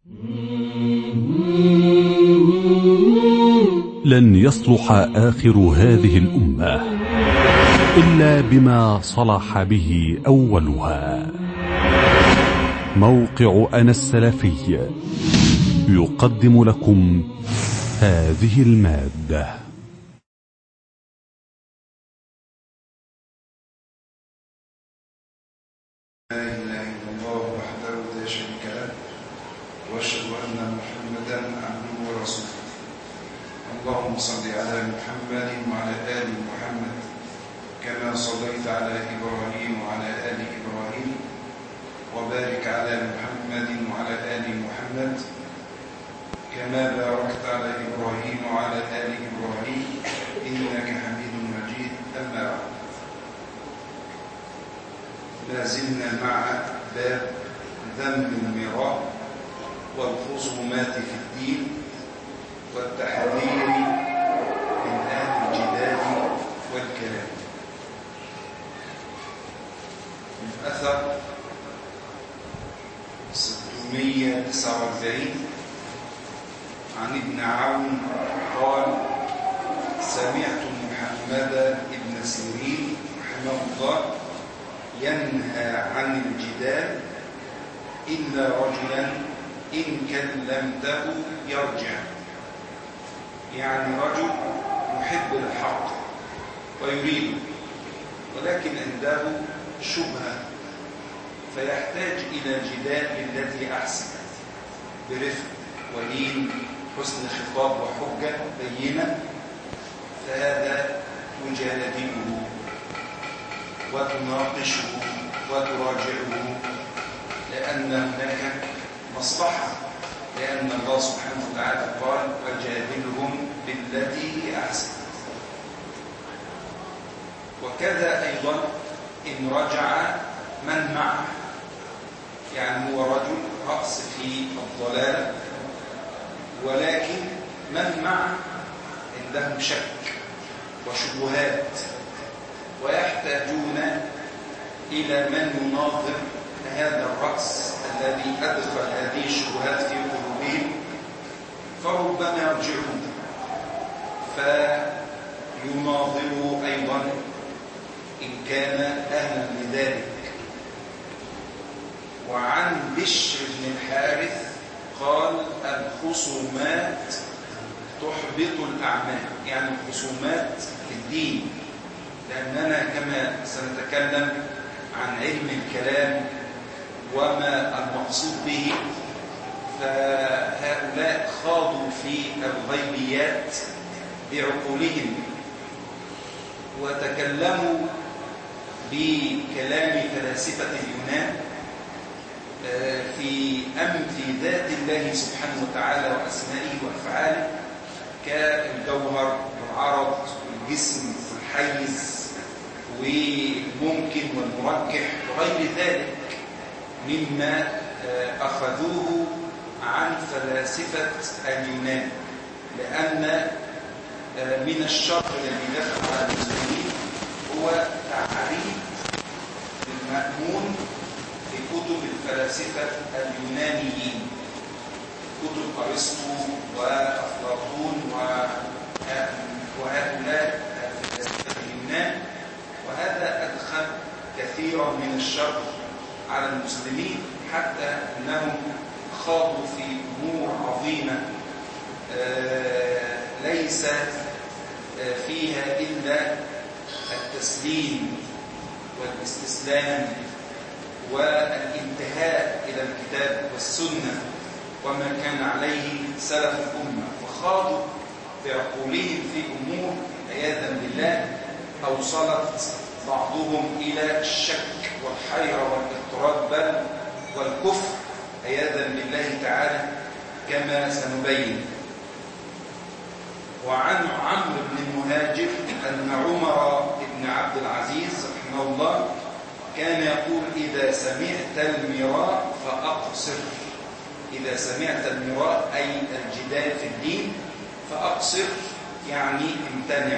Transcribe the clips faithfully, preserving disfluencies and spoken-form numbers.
لن يصلح آخر هذه الأمة إلا بما صلح به أولها. موقع أنا السلفي يقدم لكم هذه المادة. لا إله إلا الله وحده لا شريك له وأشهد أن محمدا عبده ورسوله. اللهم صل على محمد وعلى آل محمد كما صليت على إبراهيم وعلى آل إبراهيم، وبارك على محمد وعلى آل محمد كما باركت على إبراهيم وعلى آل إبراهيم إنك حميد مجيد. أما بعد، لا زلنا مع باب ذم المراء والخصومات في الدين والتحذير من أهل الجدال والكلام. الأثر ستمائة وتسعة وأربعين عن ابن عون قال: سمعت محمد بن سيرين رحمه الله ينهى عن الجدال إلا رجلا إن كلمته يرجع. يعني رجل يحب الحق ويريده، ولكن عنده شبهة فيحتاج إلى جدال بالتي أحسن، برفق ولين، حسن خطاب وحجة بينة، فهذا تجادله وتناقشه وتراجعه، لأن هناك مصلحة، لأن الله سبحانه وتعالى قال: وجادلهم بالتي هي أحسن. وكذا أيضا إن رجع من معه، يعني هو رجل رأس في الضلال، ولكن من معه عندهم شك وشبهات، ويحتاجون إلى من يناظر هذا الرأس الذي أدخل هذه الشبهات في قلوبهم، فربما يرجعون فيناظروا أيضا إن كان أهلا لذلك. وعن بشر بن الحارث قال: الخصومات تحبط الأعمال، يعني الخصومات في الدين، لأننا كما سنتكلم عن علم الكلام وما المقصود به، فهؤلاء خاضوا في الغيبيات بعقولهم وتكلموا بكلام فلاسفة اليونان في أمثل ذات الله سبحانه وتعالى وأسمائه وأفعاله، كالجوهر والعرض والجسم والحيز والممكن والمرجح وغير ذلك مما أخذوه عن فلاسفة اليونان، لأن من الشر الذي دخل على المسلمين هو تعريف المأمون في كتب الفلاسفة اليونانيين، كتب أرسطو وأفلاطون وهؤلاء الفلاسفة اليونان، وهذا أدخل كثيرا من الشر على المسلمين، حتى أنهم خاضوا في أمور عظيمة ليس فيها إلا التسليم والاستسلام والانتهاء إلى الكتاب والسنة وما كان عليه سلف الأمة، وخاضوا بعقولهم في أمور عياذا بالله أوصلت بعضهم إلى الشك والحيرة والاضطراب بل والكفر عياذا بالله تعالى كما سنبين. وعن عمرو بن المهاجر أن عمر بن عبد العزيز رحمه الله كان يقول: إذا سمعت المراء فأقصر. إذا سمعت المراء أي الجدال في الدين فأقصر، يعني امتنع.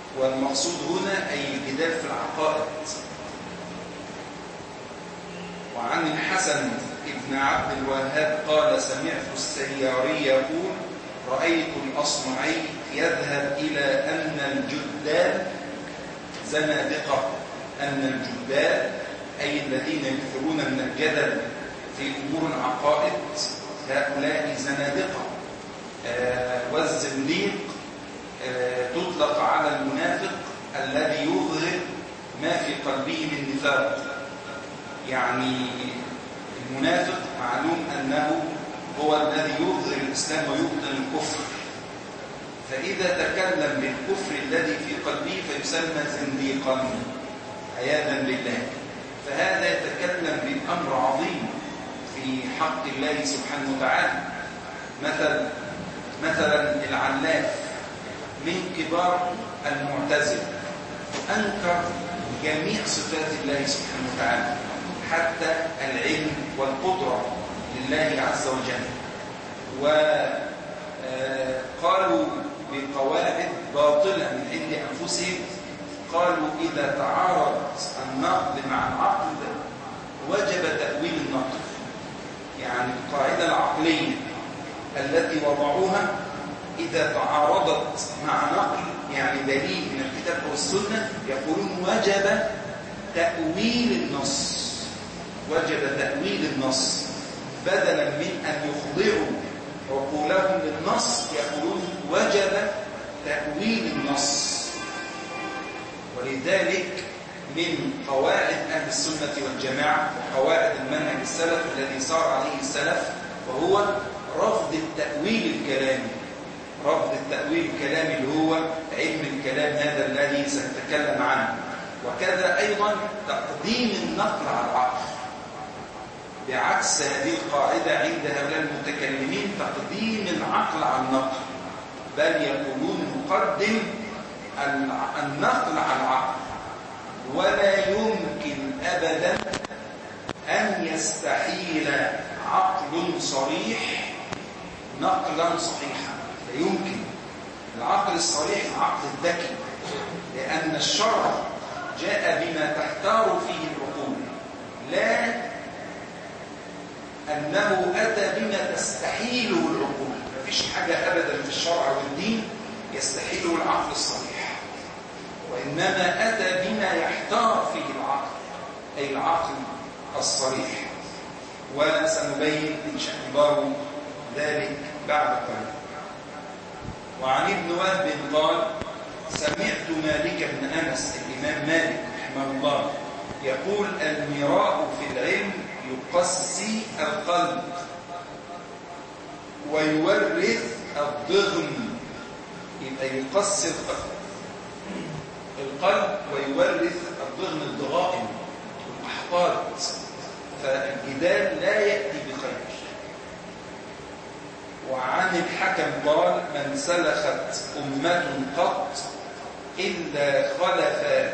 والمقصود هنا أي الجدال في العقائد. وعن الحسن ابن عبد الوهاب قال سمعت السياري يقول رأيت الأصمعي يذهب إلى أن الجدال زنادقة، أن الجدال أي الذين يكثرون من الجدل في أمور العقائد هؤلاء زنادقة. آه والزنديق آه تطلق على المنافق الذي يظهر ما في قلبه من نفاق. يعني المنافق معلوم أنه هو الذي يظهر الإسلام ويبطن الكفر، فإذا تكلم بالكفر الذي في قلبه فيسمى زنديقا عياذا بالله. فهذا يتكلم بالأمر عظيم في حق الله سبحانه وتعالى. مثل مثلا العلاف من كبار المعتزلة أنكر جميع صفات الله سبحانه وتعالى حتى العلم والقدرة لله عز وجل، وقالوا بقواعد باطلة من عند أنفسهم. قالوا إذا تعارض النقد مع العقل وجب تأويل النقد. يعني القاعدة العقلية التي وضعوها إذا تعارضت مع نقل يعني دليل من الكتاب والسنة يقولون وجب تأويل النص، وجب تأويل النص، بدلا من أن يخضعوا عقولهم للنص يقولون وجب تأويل النص. ولذلك من قواعد أهل السنة والجماعة وقواعد المنهج السلف الذي صار عليه السلف وهو رفض التأويل الكلامي، رفض التأويل الكلامي اللي هو علم الكلام هذا الذي سنتكلم عنه. وكذا أيضا تقديم النقل على العقل، بعكس هذه القاعدة عند هؤلاء المتكلمين تقديم العقل على النقل، بل يقولون نقدم النقل على العقل. ولا يمكن أبدا أن يستحيل عقل صريح نقلا صحيحا، لا يمكن. العقل الصريح العقل الذكي، لأن الشرع جاء بما تحتار فيه العقول، لا أنه أتى بما تستحيله العقول. مفيش حاجة أبدا في الشرع والدين يستحيله العقل الصريح، وإنما أتى بما يحتار فيه العقل، أي العقل الصريح. وسنبين إن شاء الله ذلك بعد قليل. وعن ابن وهب قال سمعت مالك بن أنس الإمام مالك رحمه الله يقول المراء في العلم يقسي القلب ويورث الضغن. يبقى يقسي القلب ويورث الضغن، الضغائن والأحقاد. فالجدال لا يأتي بخير. وعن الحكم قال من سلخت أمة قط إلا خلف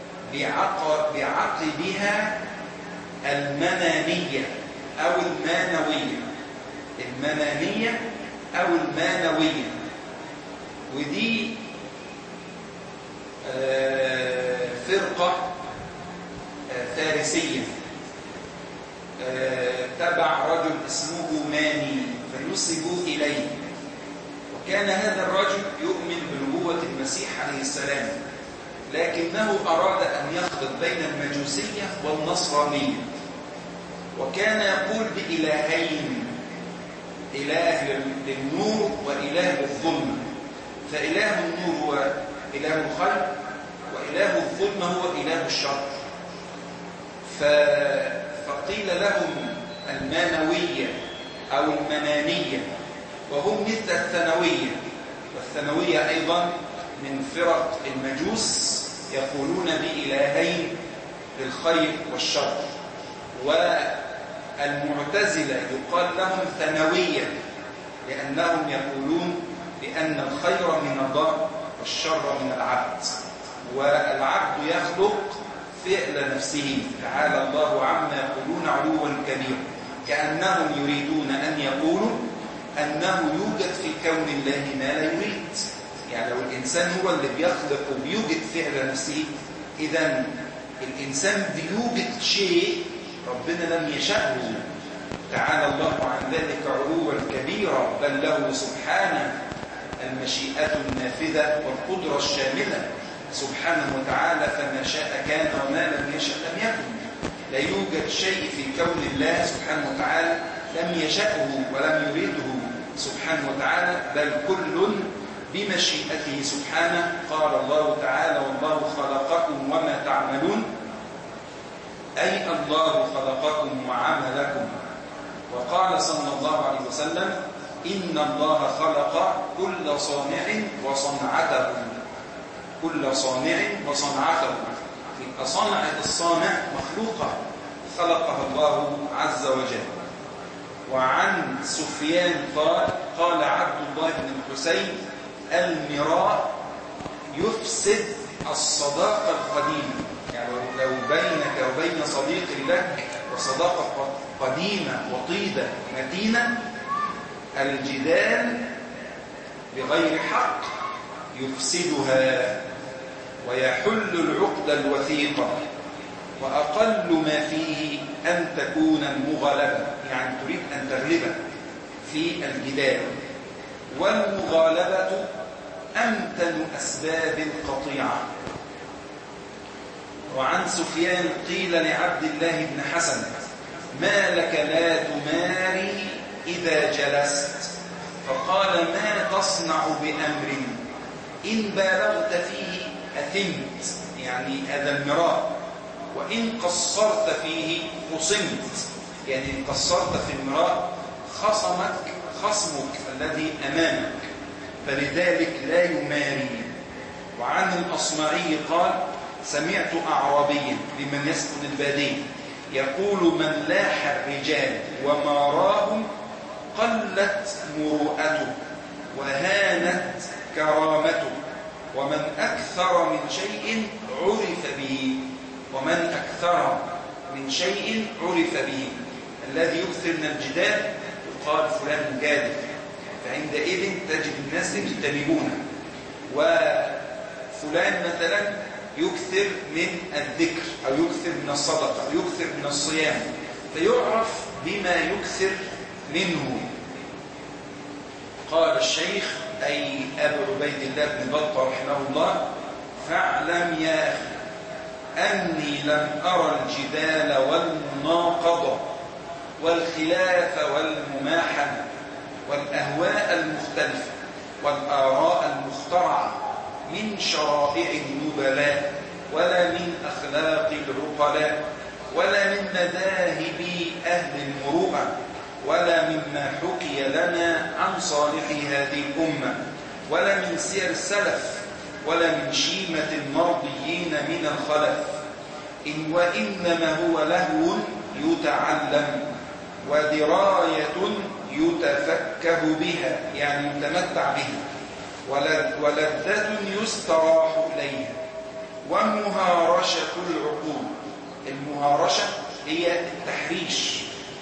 بعقبها المنانية أو المانوية، المنانية أو المانوية. ودي فرقة فارسية تبع رجل اسمه ماني فنسبوا إليه. وكان هذا الرجل يؤمن بنبوة المسيح عليه السلام، لكنه أراد أن يخلط بين المجوسية والنصرانية، وكان يقول بإلهين، إله للنور وإله للظلمة. فإله النور هو إله الخير، وإله الظلمة هو إله الشر. فقيل لهم المانوية أو المنانية، وهم مثل الثانوية. والثانوية أيضا من فرق المجوس يقولون بإلهين للخير والشر. والمعتزلة يقال لهم ثانوية لأنهم يقولون بأن الخير من الله والشر من العبد، والعبد يخلق فعل نفسه. تعالى الله عما يقولون علوا كبيرا، كأنهم يريدون أن يقولوا أنه يوجد في كون الله ما لا يريد. يعني لو الإنسان هو اللي بيخلق وبيوجد فعل نفسه، إذن الإنسان بيوجد شيء ربنا لم يشأه تعالى الله عن ذلك علوا كبيرا، بل له سبحانه المشيئة النافذة والقدرة الشاملة سبحانه وتعالى، فما شاء كان وما لم يشأ لم يكن. لا يوجد شيء في كون الله سبحانه وتعالى لم يشأه ولم يريده سبحانه وتعالى، بل كل بمشيئته سبحانه. قال الله تعالى: والله خلقكم وما تعملون، أي الله خلقكم وعملكم. وقال صلى الله عليه وسلم: إن الله خلق كل صانع وصنعته، كل صانع وصنعته. يبقى صنعة الصانع مخلوقة خلقها الله عز وجل. وعن سفيان قال: قال عبد الله بن الحسين: المراء يفسد الصداقة القديمة. يعني لو بينك وبين صديق لك وصداقة قديمة وطيدة متينة، الجدال بغير حق يفسدها ويحل العقد الوثيقة، وأقل ما فيه أن تكون المغالبة، يعني تريد أن تغلب في الجدال. والمغالبة أمتن أسباب القطيعة. وعن سفيان قيل لعبد الله بن حسن: ما لك لا تماري إذا جلست؟ فقال: ما تصنع بأمر إن بالغت فيه أثمت، يعني هذا المراء، وإن قصرت فيه خصمت، يعني إن قصرت في المراء خصمك خصمك الذي أمامك، فلذلك لا يماري. وعن الأصمعي قال: سمعت أعرابيا لمن يسكن البادية يقول: من لاح الرجال وماراهم قلت مروءته وهانت كرامته، ومن أكثر من شيء عرف به، ومن أكثر من شيء عرف به. الذي يكثر من الجدال يقال فلان جادل، فعندئذ تجد الناس يجتنبونه. وفلان مثلا يكثر من الذكر أو يكثر من الصدقة أو يكثر من الصيام، فيعرف بما يكثر منه. قال الشيخ أي أبو عبيد الله بن بطة رحمه الله: فاعلم يا أخي أني لم أرى الجدال والمناقضة والخلاف والمماحنة والأهواء المختلفة والآراء المخترعة من شرائع النبلاء، ولا من أخلاق العقلاء، ولا من مذاهب أهل المروءة، ولا مما حكي لنا عن صالح هذه الأمة، ولا من سير السلف، ولا من شيمة المرضيين من الخلف، إن وإنما هو لهو يتعلم ودراية يتفكه بها، يعني يتمتع بها، ولذة يستراح إليها، ومهارشة العقول. المهارشة هي التحريش،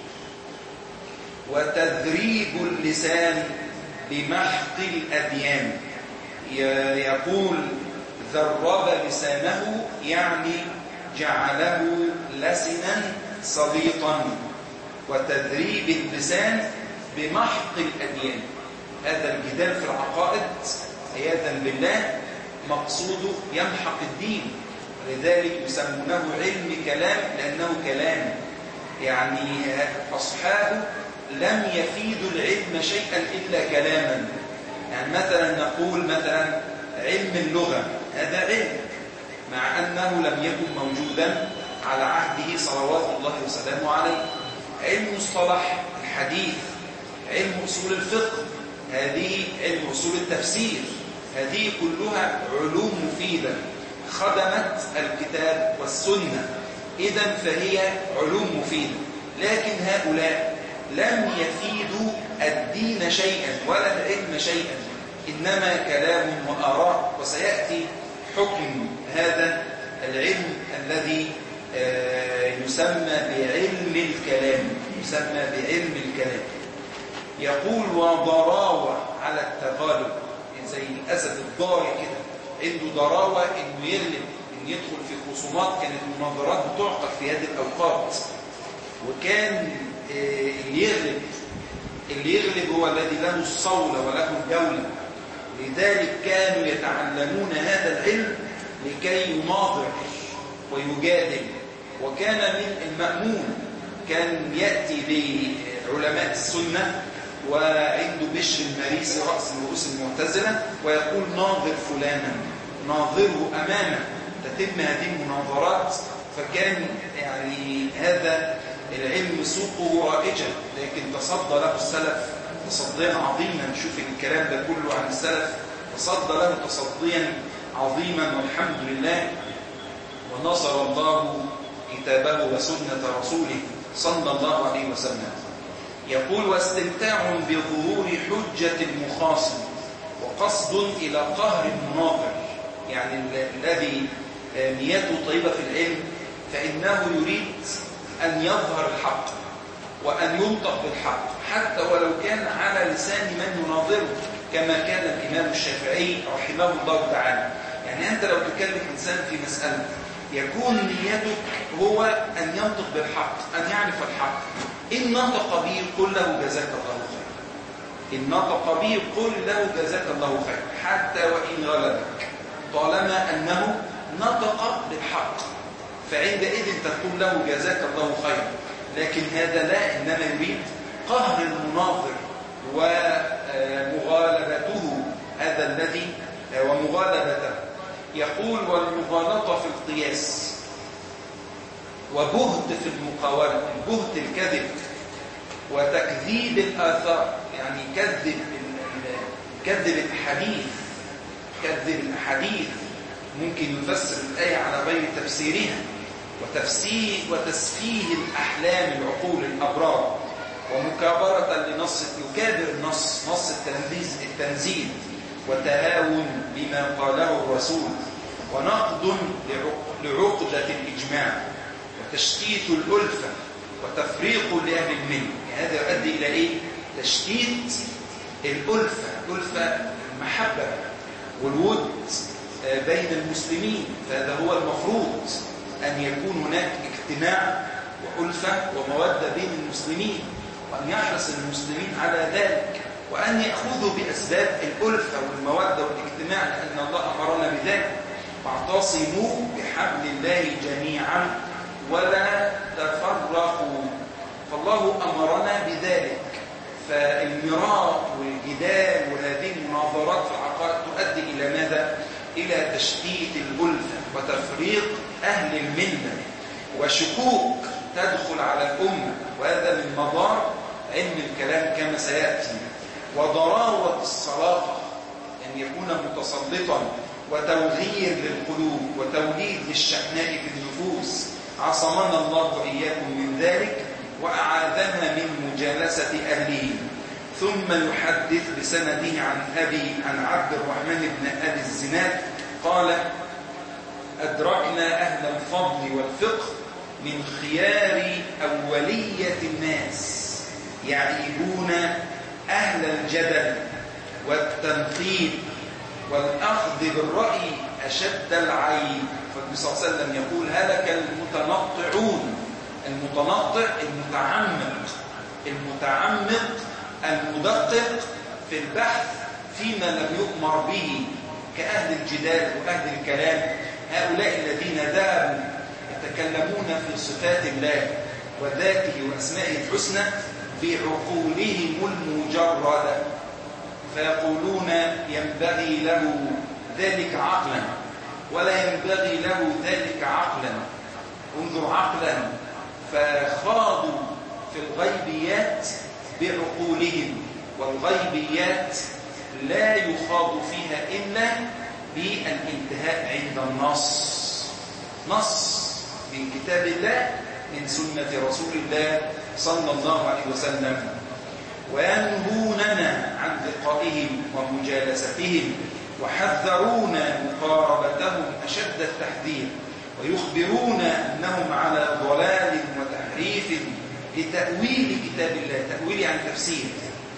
وتذريب اللسان بمحق الأديان. يقول: ذرب لسانه، يعني جعله لسنا سليطا. وتذريب اللسان بمحق الأديان، هذا الجدال في العقائد عياذا بالله مقصوده يمحق الدين، لذلك يسمونه علم كلام، لأنه كلام، يعني أصحابه لم يفيدوا العلم شيئا إلا كلاما. يعني مثلا نقول مثلا علم اللغة، هذا علم مع أنه لم يكن موجودا على عهده صلوات الله وسلامه عليه. علم مصطلح الحديث، علم أصول الفقه، هذه علم أصول التفسير، هذه كلها علوم مفيدة خدمت الكتاب والسنة، إذن فهي علوم مفيدة. لكن هؤلاء لم يفيدوا الدين شيئا ولا العلم شيئا، إنما كلام وآراء. وسيأتي حكم هذا العلم الذي يسمى بعلم الكلام، يسمى بعلم الكلام. يقول: وضراوة على التغالب، زي الأسد الضاري كده، عنده ضراوة إنه يغلب، إنه يدخل في خصومات. كانت المناظرات بتعقد في هذه الأوقات، وكان اللي يغلب اللي يغلب هو الذي له الصولة وله الجولة. لذلك كانوا يتعلمون هذا العلم لكي يناظر ويجادل. وكان من المأمون كان يأتي لعلماء السنة وعنده بشر المريسي رأس من رؤوس المعتزلة ويقول ناظر فلانا، ناظره أمامه، تتم هذه المناظرات. فكان يعني هذا العلم سوقه رائجا، لكن تصدى له السلف تصديا عظيما. شوف الكلام ده كله عن السلف، تصدى له تصديا عظيما والحمد لله. ونصر الله كتابه وسنة رسوله صلى الله عليه وسلم. يقول واستمتاع بظهور حجة المخاصم وقصد إلى قهر المناظر، يعني الذي نيته طيبة في العلم فإنه يريد أن يظهر الحق وأن ينطق بالحق حتى ولو كان على لسان من يناظره، كما كان الإمام الشافعي رحمه الله تعالى. يعني أنت لو تكلم إنسان في مسألة يكون نيتك هو أن ينطق بالحق، أن يعرف الحق. إن نطق به قل له جزاك الله خير، إن نطق به قل له جزاك الله خير حتى وإن غلبك، طالما أنه نطق بالحق فعندئذ تقول له جزاك الله خير. لكن هذا لا، إنما يريد قهر المناظر ومغالبته، هذا الذي ومغالبته. يقول والمغالطة في القياس وبهت في المقاولة، بهت الكذب وتكذيب الآثار، يعني كذب كذب الحديث، كذب الحديث ممكن يفسر الآية على غير تفسيرها، وتفسير وتسفيه الأحلام العقول الأبرار، ومكابرة لنص يكابر النص نص التنزيل التنزيل وتهاون بما قاله الرسول، ونقد لعقدة الإجماع، وتشتيت الألفة وتفريق لأهل الملة. يعني هذا يؤدي إلى إيه؟ تشتيت الألفة، الألفة المحبة والود بين المسلمين. فهذا هو المفروض أن يكون هناك اجتماع وألفة ومودة بين المسلمين، وأن يحرص المسلمين على ذلك، وأن يأخذوا بأسباب الألفة والمودة والاجتماع، لأن الله أمرنا بذلك. واعتصموا بحبل الله جميعا ولا تفرقوا، فالله أمرنا بذلك. فالمراء والجدال وهذه المناظرات في العقائد تؤدي إلى ماذا؟ إلى تشتيت الألفة وتفريق أهل الملة، وشكوك تدخل على الأمة، وهذا من مضار علم الكلام كما سيأتي. وضراوة الصلاة، أن يكون متسلطا، وتوغير للقلوب وتوليد للشحناء في النفوس. عصمنا الله وإياكم من ذلك وأعاذنا من مجالسة أهله. ثم يحدث بسنده عن أبي عن عبد الرحمن بن أبي الزناد قال أدركنا أهل الفضل والفقه من خيار أولية الناس يعيبون أهل الجدل والتنقيب والأخذ بالرأي أشد العيب. فالنبي صلى الله عليه وسلم يقول هلك المتنطعون، المتنطع المتعمق، المتعمق المدقق في البحث فيما لم يؤمر به، كأهل الجدال وأهل الكلام. هؤلاء الذين ذهبوا يتكلمون في صفات الله وذاته وأسمائه الحسنى بعقولهم المجردة، فيقولون ينبغي له ذلك عقلا ولا ينبغي له ذلك عقلا. انظر عقلا، فخاضوا في الغيبيات بعقولهم، والغيبيات لا يخاض فيها إلا بالانتهاء عند النص، نص من كتاب الله من سنة رسول الله صلى الله عليه وسلم. وينهوننا عن لقائهم ومجالستهم، وحذرونا مقاربتهم أشد التحذير، ويخبرون أنهم على ضلال وتحريف لتأويل كتاب الله، تأويل عن تفسير،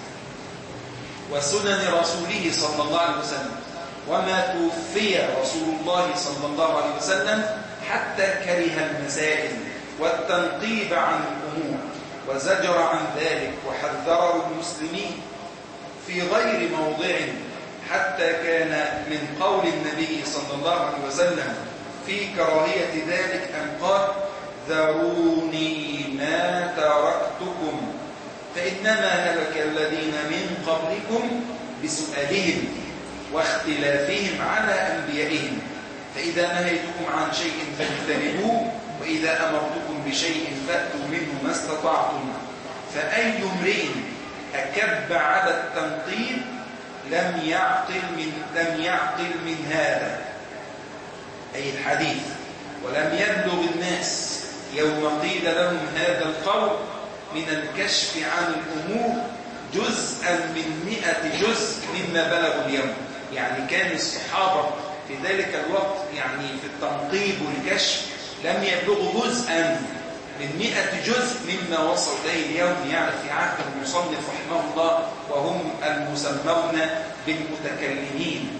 وسنن رسوله صلى الله عليه وسلم. وما توفي رسول الله صلى الله عليه وسلم حتى كره المسائل والتنقيب عن الأمور، وزجر عن ذلك وحذره المسلمين في غير موضع، حتى كان من قول النبي صلى الله عليه وسلم في كراهية ذلك أن قال: ذروني ما تركتكم فإنما هلك الذين من قبلكم بسؤالهم واختلافهم على أنبيائهم، فإذا نهيتكم عن شيء فاجتنبوه، وإذا أمرتكم بشيء فأتوا منه ما استطعتم، فأي امرئ أكب على التنقيب لم يعقل من لم يعقل من هذا، أي الحديث، ولم يبلغ الناس يوم قيل لهم هذا القول من الكشف عن الأمور جزءا من مئة جزء مما بلغوا اليوم. يعني كان الصحابة في ذلك الوقت يعني في التنقيب والكشف لم يبلغوا جزءا من مئة جزء مما وصل إليه اليوم، يعني في عهد المصنف رحمه الله، وهم المسمون بالمتكلمين.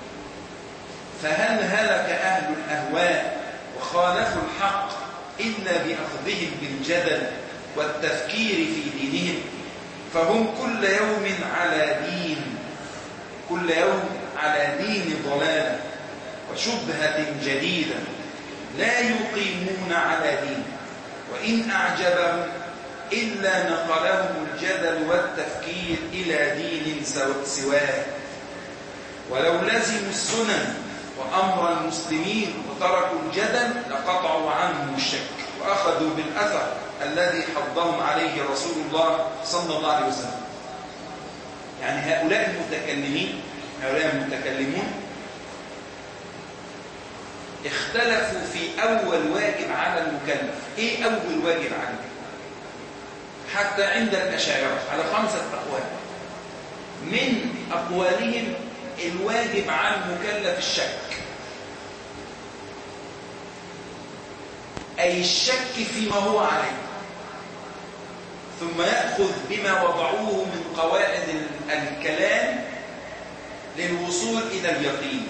فهل هلك أهل الأهواء وخالفوا الحق إلا بأخذهم بالجدل والتفكير في دينهم؟ فهم كل يوم على دين كل يوم على دين ضلالة وشبهة جديدة، لا يقيمون على دين، وإن أعجبهم إلا نقلهم الجدل والتفكير إلى دين سواه. ولو لزموا السنن وأمر المسلمين وتركوا الجدل لقطعوا عنهم الشك وأخذوا بالأثر الذي حضهم عليه رسول الله صلى الله عليه وسلم. يعني هؤلاء المتكلمين هؤلاء المتكلمون اختلفوا في أول واجب على المكلف. إيه أول واجب عليه؟ حتى عند الأشاعرة على خمسة أقوال. من أقوالهم الواجب على المكلف الشك، أي الشك فيما هو عليه، ثم يأخذ بما وضعوه من قواعد الكلام للوصول إلى اليقين.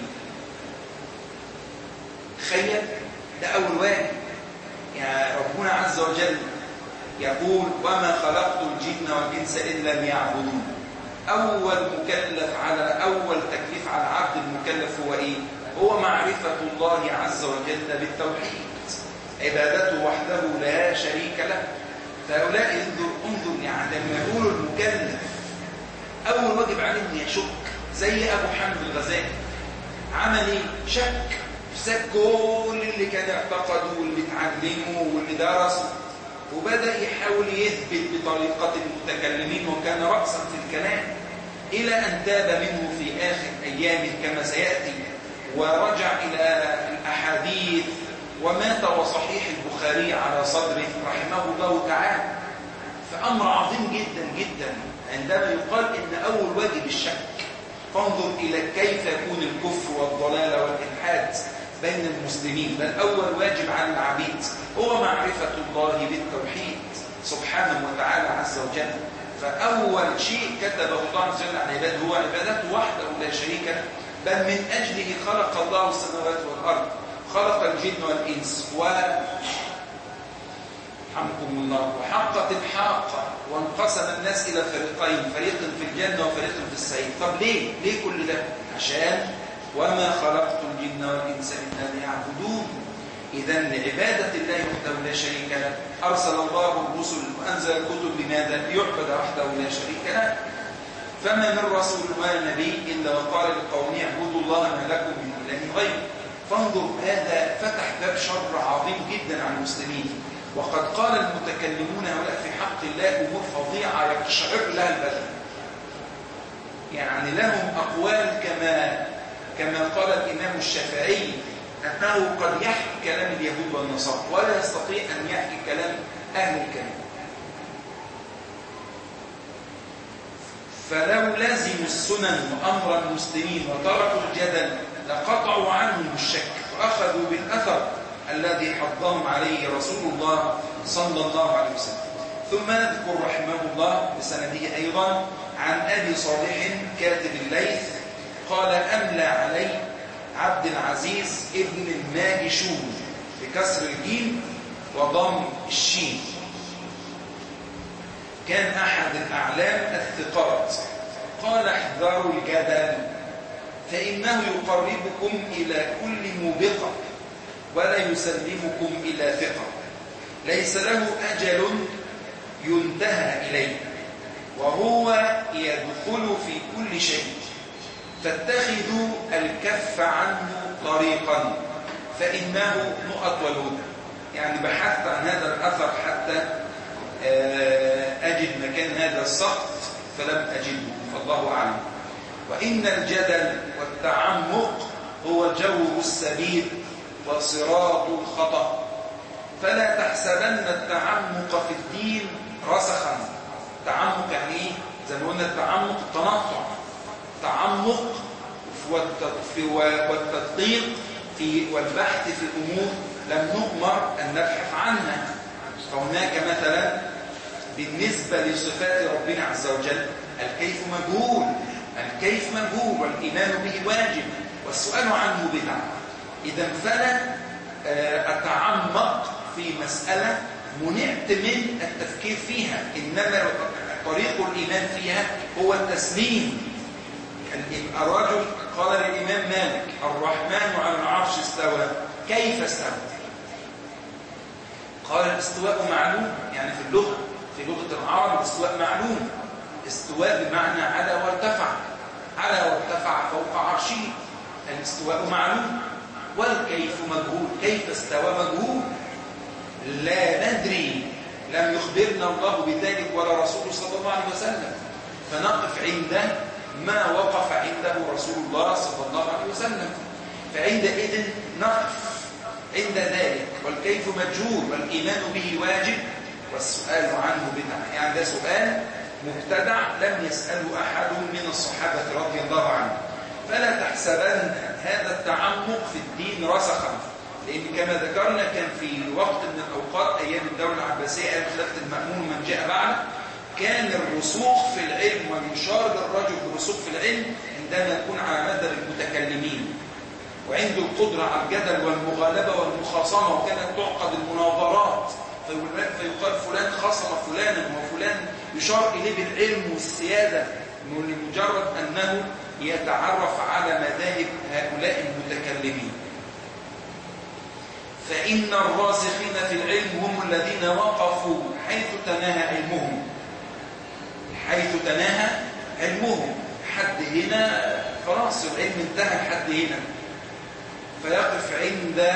تخيل، ده أول واجب. يعني ربنا عز وجل يقول: وما خلقت الجن والإنس إلا ليعبدون. أول مكلف على أول تكليف على عبد المكلف هو إيه؟ هو معرفة الله عز وجل بالتوحيد، عبادته وحده لا شريك له. فهؤلاء انظر انظر يعني لما يقولوا المكلف أول واجب عليه أن يشك، زي أبو حامد الغزالي عمل إيه؟ شك، ساب كل اللي كان اعتقدوا واللي اتعلموا واللي درسوا، وبدأ يحاول يثبت بطريقة المتكلمين، وكان رأسا في الكلام، إلى أن تاب منه في آخر أيامه كما سيأتي، ورجع إلى الأحاديث، ومات وصحيح البخاري على صدره رحمه الله تعالى. فأمر عظيم جدا جدا عندما يقال إن أول واجب الشك. فانظر إلى كيف يكون الكفر والضلال والإلحاد بين المسلمين. بل أول واجب على العبيد هو معرفة الله بالتوحيد سبحانه وتعالى عز وجل. فأول شيء كتبه الله عز وجل على العباد هو عبادته وحده لا شريك له، بل من أجله خلق الله السماوات والأرض، خلق الجن والإنس، و حمكم الله وحقت الحاقة، وانقسم الناس إلى فريقين، فريق في الجنة وفريق في السعير. طب ليه؟ ليه كل ده؟ عشان وما خلقت الجن والإنس إلا ليعبدون. إذا لعبادة الله وحده لا شريك له أرسل الله الرسل وأنزل الكتب. لماذا؟ ليعبد وحده لا شريك له. فما من رسول ولا نبي إلا وقال لقومه اعبدوا الله ما لكم من إله غيره. فانظر، هذا فتح باب شر عظيم جدا على المسلمين. وقد قال المتكلمون هؤلاء في حق الله أمور فظيعة يقشعر لها البدن. يعني لهم أقوال كما كما قال الإمام الشافعي أنه قد يحكي كلام اليهود والنصارى ولا يستطيع أن يحكي كلام أهل الكلام. فلو لزموا السنن وأمر المسلمين وتركوا الجدل لقطعوا عنهم الشك وأخذوا بالأثر الذي حضهم عليه رسول الله صلى الله عليه وسلم. ثم نذكر رحمه الله بسنده أيضا عن أبي صالح كاتب الليث قال: أملى علي عبد العزيز ابن الماجشون بكسر الجيم وضم الشين. كان أحد الأعلام الثقات قال احذروا الجدل فإنه يقربكم إلى كل موبقة ولا يسلمكم إلى ثقة ليس له أجل ينتهى إليه وهو يدخل في كل شيء فاتخذوا الكف عنه طريقا فإنه نقط ولود. يعني بحثت عن هذا الأثر حتى أجد مكان هذا السقط فلم أجده فالله أعلم. وإن الجدل والتعمق هو جو السبيل وصراط الخطأ فلا تحسبن التعمق في الدين رسخا. تعمق يعني ايه؟ زي ما قلنا التعمق التنطع، تعمق والتدقيق في والبحث في الأمور لم نؤمر أن نبحث عنها. فهناك مثلا بالنسبة لصفات ربنا عز وجل الكيف مجهول، الكيف مجهول والإيمان به واجب والسؤال عنه بدعة. إذا فلا أتعمق في مسألة منعت من التفكير فيها، إنما طريق الإيمان فيها هو التسليم. الرجل قال للإمام مالك الرحمن على العرش استوى، كيف استوى؟ قال الاستواء معلوم، يعني في اللغة في لغة العرب الاستواء معلوم، استواء بمعنى على وارتفع، على وارتفع فوق عرشه، الاستواء معلوم. والكيف مجهول، كيف استوى مجهول، لا ندري، لم يخبرنا الله بذلك ولا رسوله صلى الله عليه وسلم، فنقف عند ما وقف عنده رسول الله صلى الله عليه وسلم. فعندئذ نقف عند ذلك، والكيف مجهول والإيمان به واجب والسؤال عنه بدعة. يعني ده سؤال مبتدع لم يسأله أحد من الصحابة رضي الله عنهم. فلا تحسبن هذا التعمق في الدين رسخا، لأن كما ذكرنا كان في وقت من الأوقات أيام الدولة العباسية أيام خلافة المأمون من جاء بعد كان الرسوخ في العلم ويشار للرجل بالرسوخ في العلم عندما يكون على مذهب المتكلمين وعنده القدرة على الجدل والمغالبة والمخاصمة، وكانت تعقد المناظرات فيقال فلان خصم فلانا وفلان يشار إليه بالعلم والسيادة لمجرد أنه يتعرف على مذاهب هؤلاء المتكلمين. فإن الراسخين في العلم هم الذين وقفوا حيث تناهى علمهم، حيث تناهى علمهم حد هنا خلاص العلم انتهى لحد هنا، فيقف عند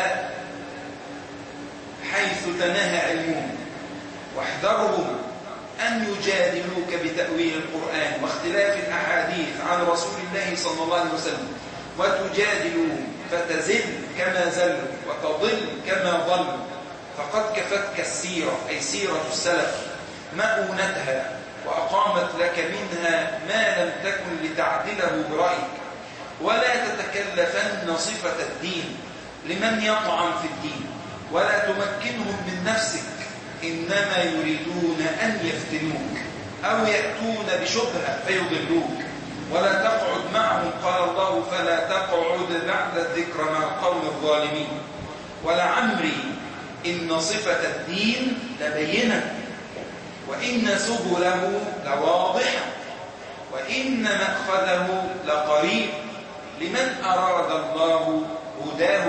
حيث تناهى علمهم. واحذرهم أن يجادلوك بتأويل القرآن واختلاف الأحاديث عن رسول الله صلى الله عليه وسلم، وتجادلوهم فتزل كما زلوا وتضل كما ضلوا، فقد كفتك السيرة أي سيرة السلف مؤونتها وأقامت لك منها ما لم تكن لتعدله برأيك، ولا تتكلفن صفة الدين لمن يطعن في الدين، ولا تمكنهم من نفسك، إنما يريدون أن يفتنوك أو يأتون بشبهة فيضلوك، ولا تقعد معهم قال الله فلا تقعد بعد الذكر مع القوم الظالمين. ولعمري إن صفة الدين لبينة، وإن سبله لواضحة، وإن مأخذه لقريب لمن أراد الله هداه.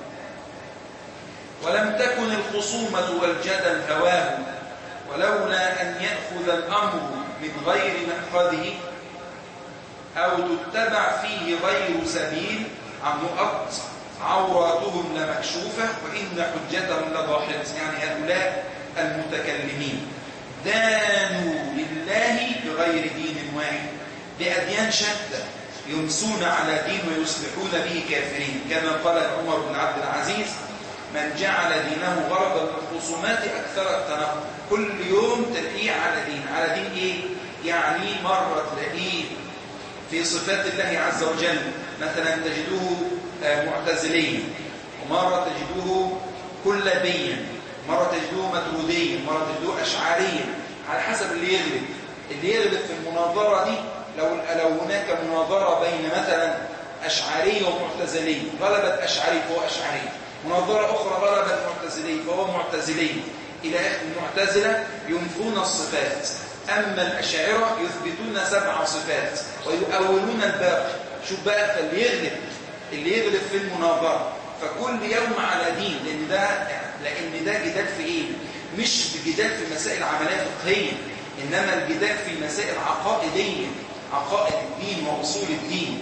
ولم تكن الخصومة والجدل هواه، ولولا أن يأخذ الأمر من غير مأخذه أو تتبع فيه غير سبيل عن نقط عوراتهم لمكشوفة وإن حجتهم لضاحكة. يعني هؤلاء المتكلمين دانوا لله بغير دين واحد، بأديان شتى يمسون على دين ويصبحون به كافرين، كما قال عمر بن عبد العزيز من جعل دينه غرضا للخصومات أكثر التنقل. كل يوم تلاقيه على دين، على دين إيه؟ يعني مرة تلاقيه في صفات الله عز وجل مثلا تجدوه معتزليا، ومرة تجدوه كلابيا، مرة تجدوه متروديا، مرة تجدوه أشعاريا، على حسب اللي يغلب. اللي يغلب في المناظرة دي لو لو هناك مناظرة بين مثلا أشعاري ومعتزلي غلبت أشعاري فهو أشعاري، مناظرة أخرى غلبت معتزلي فهو معتزلي، إلى آخر. المعتزلة ينفون الصفات أما الأشاعرة يثبتون سبع صفات ويؤولون الباقي. شوف بقى، فاللي يغلب اللي يغلب في المناظرة فكل يوم على دين، لأن ده لأن ده جدال في إيه؟ مش جدال في مسائل عملية فقهية، إنما الجدال في مسائل عقائدية، عقائد الدين وأصول الدين.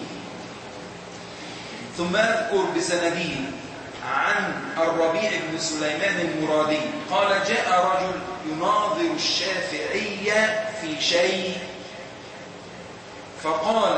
ثم أذكر بسنده عن الربيع بن سليمان المرادي قال: جاء رجل يناظر الشافعي في شيء فقال: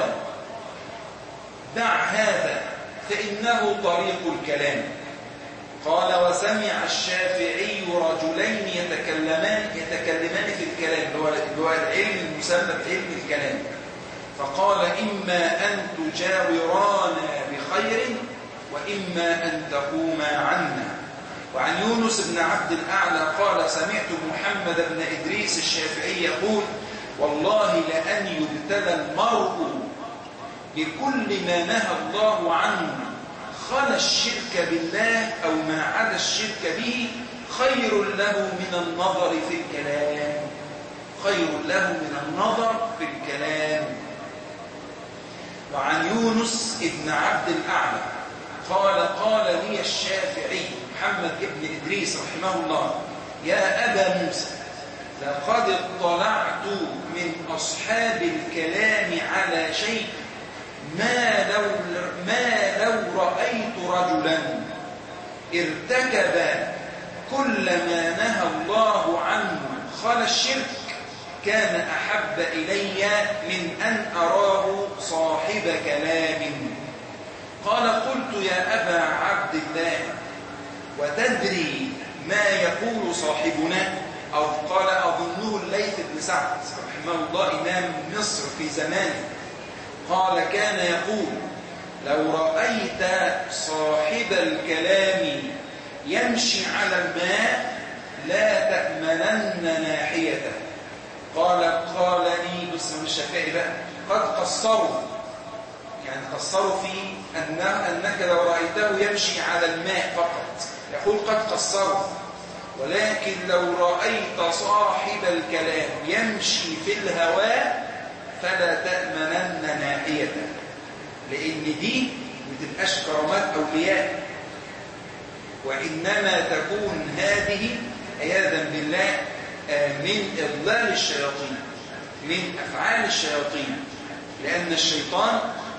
دع هذا فإنه طريق الكلام. قال: وسمع الشافعي رجلين يتكلمان يتكلمان في الكلام، اللي هو العلم المسمى بعلم الكلام، فقال: إما أن تجاورانا بخير وإما أن تقوما عنا. وعن يونس بن عبد الأعلى قال: سمعت محمد بن إدريس الشافعي يقول: والله لأن يبتلى المرء بكل ما نهى الله عنه خلا الشرك بالله أو ما عدا الشرك به خير له من النظر في الكلام، خير له من النظر في الكلام. وعن يونس بن عبد الأعلى قال: قال لي الشافعي محمد بن إدريس رحمه الله: يا أبا موسى، لقد اطلعت من أصحاب الكلام على شيء ما لو, ما لو رأيت رجلا ارتكب كل ما نهى الله عنه خلا الشرك كان أحب إلي من أن أراه صاحب كلام. قال: قلت: يا أبا عبد الله، وتدري ما يقول صاحبنا؟ أو قال: أظنه الليث بن سعد رحمه الله إمام مصر في زمانه. قال: كان يقول: لو رأيت صاحب الكلام يمشي على الماء لا تأمنن ناحيته. قال قال لي بس من الشافعي بقى: قد قصروا، يعني قصروا في أن أنك لو رأيته يمشي على الماء فقط، يقول قد قصروا، ولكن لو رأيت صاحب الكلام يمشي في الهواء فلا تأمنن ناحيته، لأن دي ما تبقاش كرامات أولياء، وإنما تكون هذه عياذا بالله من إضلال الشياطين، من أفعال الشياطين، لأن الشيطان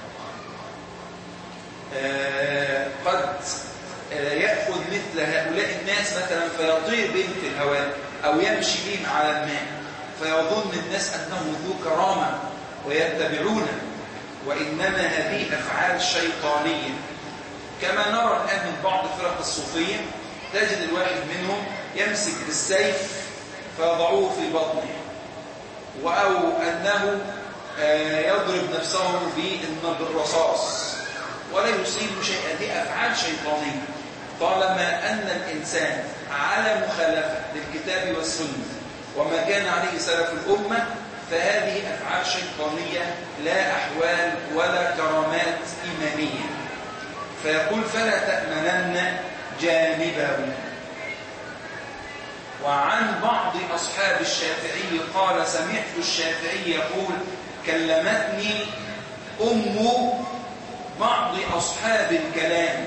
قد يأخذ مثل هؤلاء الناس مثلا فيطير بهم في الهواء أو يمشي بهم على الماء فيظن الناس أنه ذو كرامة ويتبعونه، وإنما هذه أفعال شيطانية. كما نرى الآن من بعض فرق الصوفية تجد الواحد منهم يمسك بالسيف فيضعوه في بطنه، أو أنه يضرب نفسه بالرصاص ولا يصيب شيئا. دي أفعال شيطانية طالما أن الإنسان على مخالفة للكتاب والسنة وما كان عليه سلف الأمة، فهذه أفعال شيطانية لا أحوال ولا كرامات إيمانية. فيقول: فلا تأمنن جانبه. وعن بعض أصحاب الشافعي قال: سمعت الشافعي يقول: كلمتني أم بعض أصحاب الكلام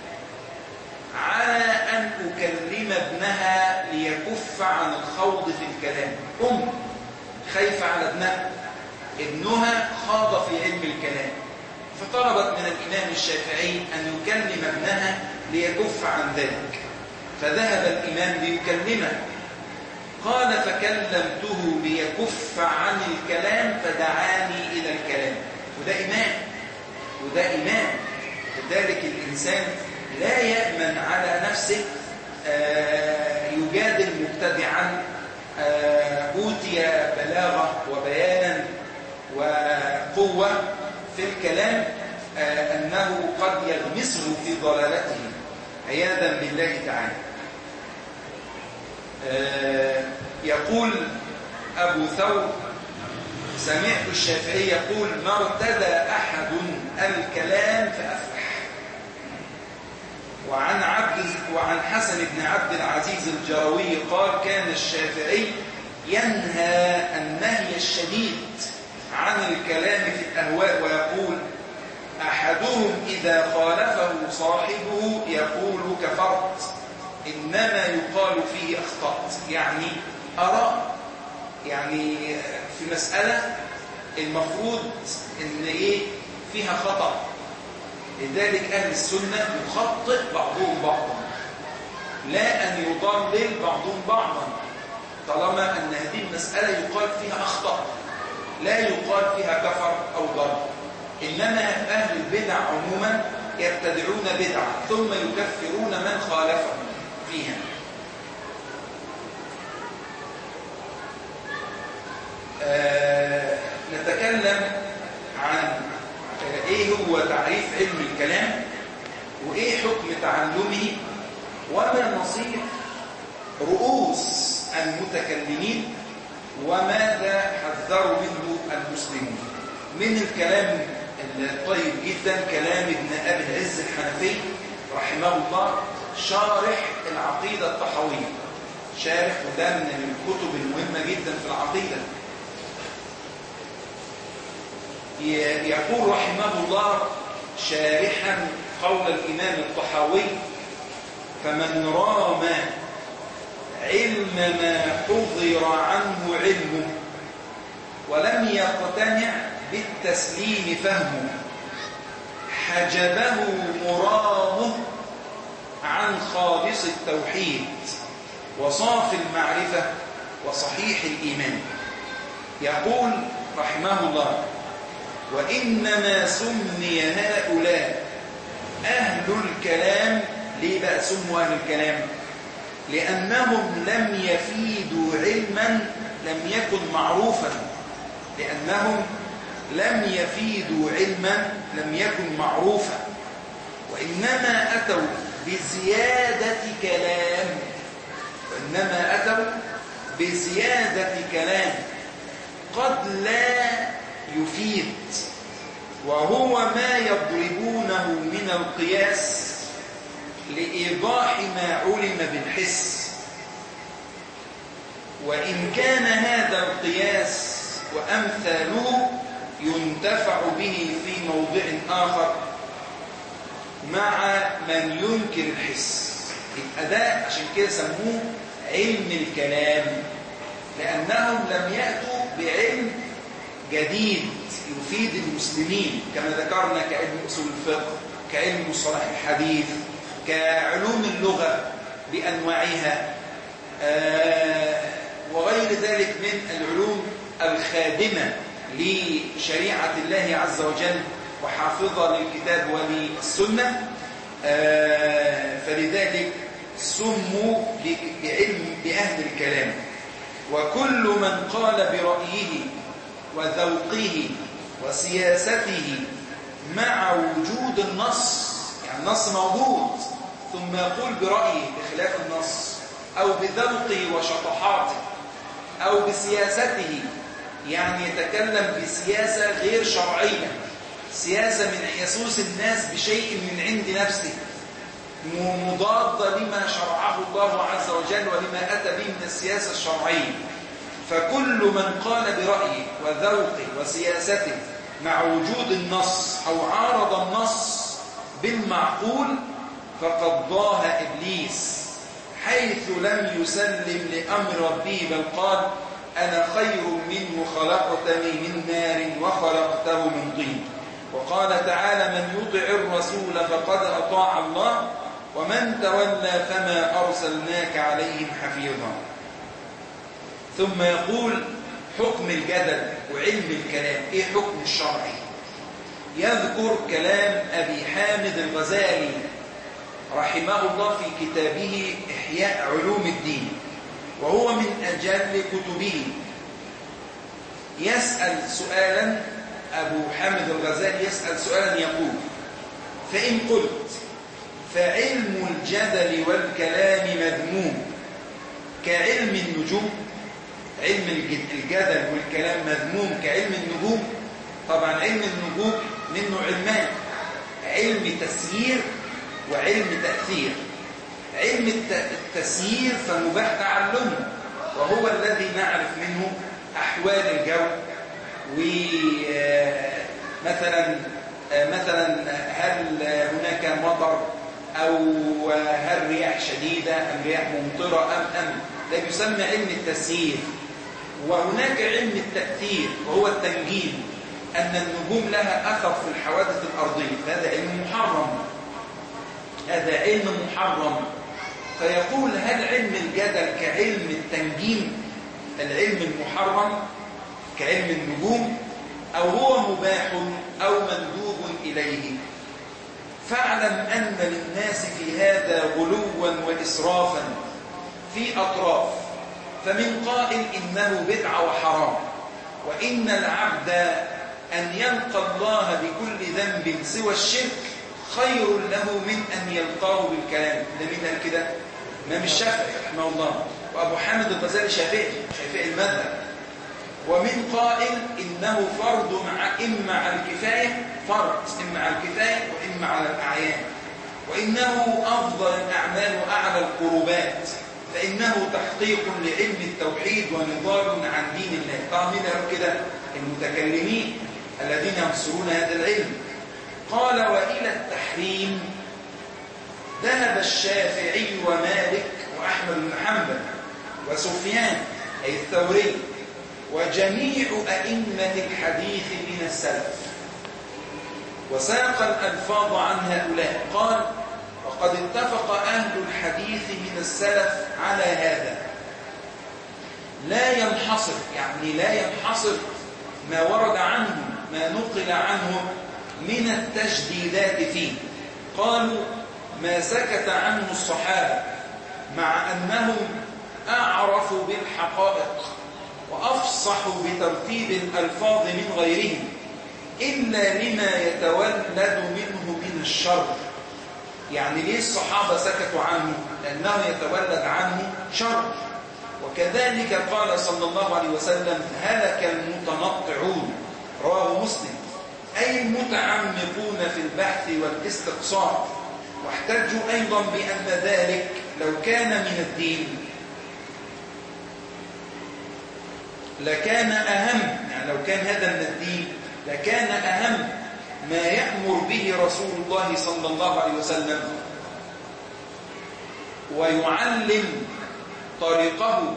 على أن أكلم ابنها ليكف عن الخوض في الكلام. أم خايفة على ابنها، ابنها خاض في علم الكلام، فطلبت من الإمام الشافعي أن يكلم ابنها ليكف عن ذلك، فذهب الإمام ليكلمه. قال: فكلمته ليكف عن الكلام فدعاني إلى الكلام. وده إمام وده إمام لذلك الإنسان لا يأمن على نفسه يجادل مبتدعا أوتي بلاغة وبيانا وقوة في الكلام أنه قد يغمسه في ضلالته عياذا بالله تعالى. يقول أبو ثور: سمعت الشافعي يقول: ما ارتدى أحد الكلام فأفلح. وعن عبد وعن حسن بن عبد العزيز الجروي قال: كان الشافعي ينهى النهي الشديد عن الكلام في الأهواء ويقول: أحدهم إذا خالفه صاحبه يقول كفرت، إنما يقال فيه أخطأت. يعني أراء، يعني في مسألة المفروض إن إيه فيها خطأ، لذلك أهل السنة يخطئ بعضهم بعضا، لا أن يضلل بعضهم بعضا، طالما أن هذه المسألة يقال فيها أخطأ، لا يقال فيها كفر أو ضل. إنما أهل البدع عموما يبتدعون بدعة ثم يكفرون من خالفهم فيها. آه نتكلم عن آه إيه هو تعريف علم الكلام، وإيه حكم تعلمه، وما نصير رؤوس المتكلمين، وماذا حذروا منه المسلمون. من الكلام الطيب جدا كلام ابن أبي العز الحنفي رحمه الله، شارح العقيدة الطحاوية، شارح وده من الكتب المهمة جدا في العقيدة. يقول رحمه الله شارحا قول الإمام الطحاوي: فمن رام علم ما حضر عنه علمه ولم يقتنع بالتسليم فهمه حجبه مرامه عن خالص التوحيد وصافي المعرفة وصحيح الإيمان. يقول رحمه الله: وإنما سمي هؤلاء أهل الكلام. ليه بقى سموا أهل الكلام؟ لأنهم لم يفيدوا علما لم يكن معروفا، لأنهم لم يفيدوا علما لم يكن معروفا، وإنما أتوا بزيادة كلام وإنما أتوا بزيادة كلام قد لا يفيد، وهو ما يضربونه من القياس لإيضاح ما علم بالحس. وإن كان هذا القياس وأمثاله ينتفع به في موضع آخر مع من ينكر الحس. الأداء عشان كده سموه علم الكلام، لأنهم لم يأتوا بعلم جديد يفيد المسلمين كما ذكرنا، كعلم أصول الفقه، كعلم مصطلح الحديث، كعلوم اللغة بأنواعها، آه وغير ذلك من العلوم الخادمة لشريعة الله عز وجل وحافظة للكتاب وللسنة. آه فلذلك سموا بعلم بأهل الكلام. وكل من قال برأيه وذوقه وسياسته مع وجود النص، يعني النص موجود ثم يقول برأيه بخلاف النص، أو بذوقه وشطحاته، أو بسياسته، يعني يتكلم بسياسة غير شرعية، سياسة من يسوس الناس بشيء من عند نفسه مضادة لما شرعه الله عز وجل ولما أتى به من السياسة الشرعية. فكل من قال برأيه وذوقه وسياسته مع وجود النص أو عارض النص بالمعقول فقد ضاه إبليس، حيث لم يسلم لأمر ربه بل قال: أنا خير منه خلقتني من نار وخلقته من طين. وقال تعالى: من يطع الرسول فقد أطاع الله ومن تولى فما أرسلناك عليهم حفيظا. ثم يقول: حكم الجدل وعلم الكلام، إيه حكم الشرعي؟ يذكر كلام أبي حامد الغزالي رحمه الله في كتابه إحياء علوم الدين، وهو من أجل كتبه. يسأل سؤالا، أبو حامد الغزالي يسأل سؤالا يقول: فإن قلت فعلم الجدل والكلام مذموم كعلم النجوم، علم الجدل والكلام مذموم كعلم النجوم. طبعا علم النجوم منه علمان: علم تسيير وعلم تأثير. علم التسيير فمباح تعلمه، وهو الذي نعرف منه أحوال الجو، ومثلا مثلا هل هناك مطر أو هل رياح شديدة أم رياح ممطرة أم أم ده يسمى علم التسيير. وهناك علم التأثير وهو التنجيم، أن النجوم لها أثر في الحوادث الأرضية، هذا علم محرم، هذا علم محرم. فيقول هل علم الجدل كعلم التنجيم العلم المحرم كعلم النجوم، أو هو مباح أو مندوب إليه؟ فاعلم أن للناس في هذا غلوا وإسرافا في أطراف، فمن قائل إنه بدعة وحرام، وإن العبد أن يلقى الله بكل ذنب سوى الشرك خير له من أن يلقاه بالكلام. ده مين قال كده؟ إمام الشافعي رحمه الله، وأبو حامد الغزالي شافعي شافعي المذهب. ومن قائل إنه فرض مع إما على الكفاية، فرض إما على الكفاية وإما على الأعيان، وإنه أفضل الأعمال وأعلى القربات، فإنه تحقيق لعلم التوحيد ونضال عن دين الله. طبعا مين قال كده؟ المتكلمين الذين ينصرون هذا العلم. قال وإلى التحريم ذهب الشافعي ومالك وأحمد بن حنبل وسفيان أي الثوري وجميع أئمة الحديث من السلف، وساق الألفاظ عن هؤلاء. قال وقد اتفق أهل الحديث من السلف على هذا، لا ينحصر، يعني لا ينحصر ما ورد عنهم، ما نقل عنهم من التشديدات فيه. قالوا ما سكت عنه الصحابة مع أنهم أعرفوا بالحقائق وأفصح بترتيب الألفاظ من غيرهم، إلا لما يتولد منه من الشر. يعني ليه الصحابة سكتوا عنه؟ لأنه يتولد عنه شر. وكذلك قال صلى الله عليه وسلم هلك المتنطعون، رواه مسلم، أي المتعمقون في البحث والاستقصاء. واحتجوا أيضا بأن ذلك لو كان من الدين لكان أهم، يعني لو كان هذا من الدين لكان أهم ما يأمر به رسول الله صلى الله عليه وسلم ويعلم طريقه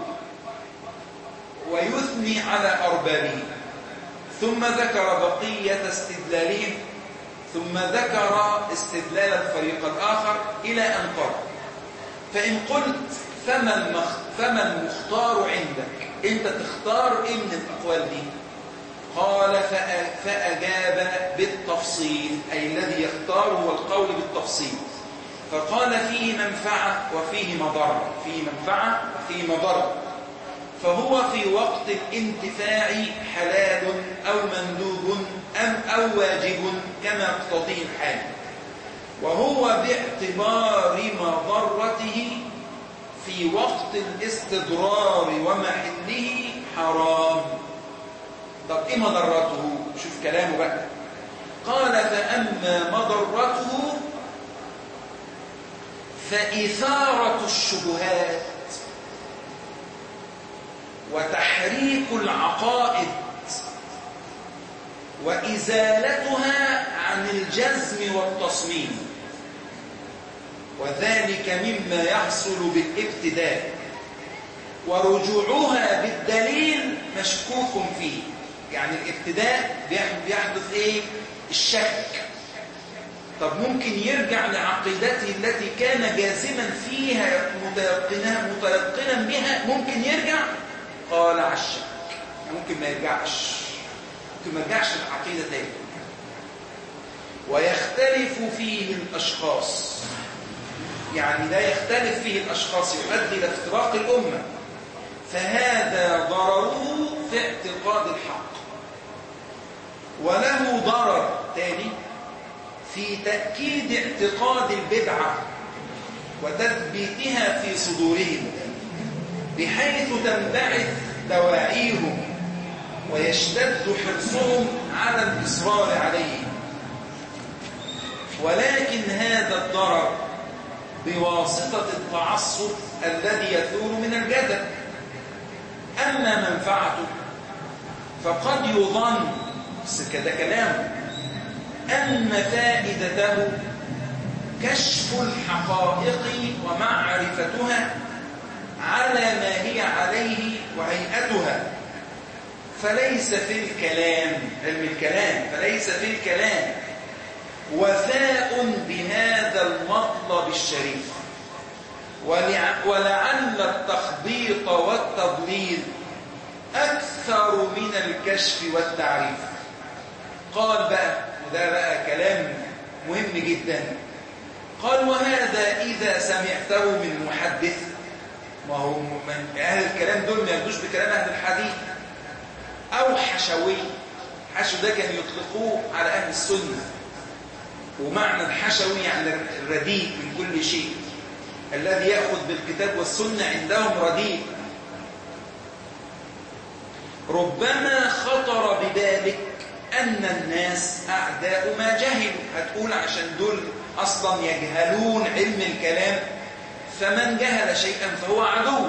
ويثني على أربابه. ثم ذكر بقية استدلالهم، ثم ذكر استدلال الفريق الآخر إلى أن قال فإن قلت فما فما المختار عندك؟ أنت تختار إيه من الأقوال دي؟ قال فأجاب بالتفصيل، أي الذي يختار هو القول بالتفصيل. فقال فيه منفعة وفيه مضرة، فيه منفعة وفيه مضرة، فهو في وقت الانتفاع حلال أو مندوب أم أو واجب كما يقتضيه الحال، وهو باعتبار مضرته في وقت الاستضرار ومحله حرام. طب إيه مضرته؟ شوف كلامه بقى. قال فأما مضرته فإثارة الشبهات وتحريك العقائد وإزالتها عن الجزم والتصميم، وذلك مما يحصل بالابتداء، ورجوعها بالدليل مشكوك فيه. يعني الابتداء بيحدث ايه؟ الشك. طب ممكن يرجع لعقيدته التي كان جازما فيها متيقنا متيقنا بها، ممكن يرجع؟ قال على الشك، ممكن ما يرجعش، ممكن ما يرجعش للعقيدة تاني. ويختلف فيه الأشخاص، يعني لا يختلف فيه الأشخاص يؤدي إلى افتراق الأمة، فهذا ضرره في اعتقاد الحق، وله ضرر تاني في تأكيد اعتقاد البدعة وتثبيتها في صدورهم، بحيث تنبعث دواعيهم ويشتد حرصهم على الإصرار عليه. ولكن هذا الضرر بواسطة التعصب الذي يثور من الجدل. أما منفعته فقد يظن كده كلامه أن فائدته كشف الحقائق ومعرفتها على ما هي عليه وهيئتها، فليس في الكلام علم الكلام فليس في الكلام وفاء بهذا المطلب الشريف، ولعل التخبيط والتضليل أكثر من الكشف والتعريف. قال بقى، وده بقى كلام مهم جدا، قال وهذا إذا سمعته من محدث، ما هو من أهل الكلام دول ما يردوش بكلام أهل الحديث، أو حشوي. حشو ده كان يطلقوه على أهل السنة، ومعنى الحشوي يعني الرديء من كل شيء، الذي يأخذ بالكتاب والسنة عندهم رديء. ربما خطر بذلك أن الناس أعداء ما جهلوا، هتقول عشان دول أصلا يجهلون علم الكلام، فمن جهل شيئا فهو عدو.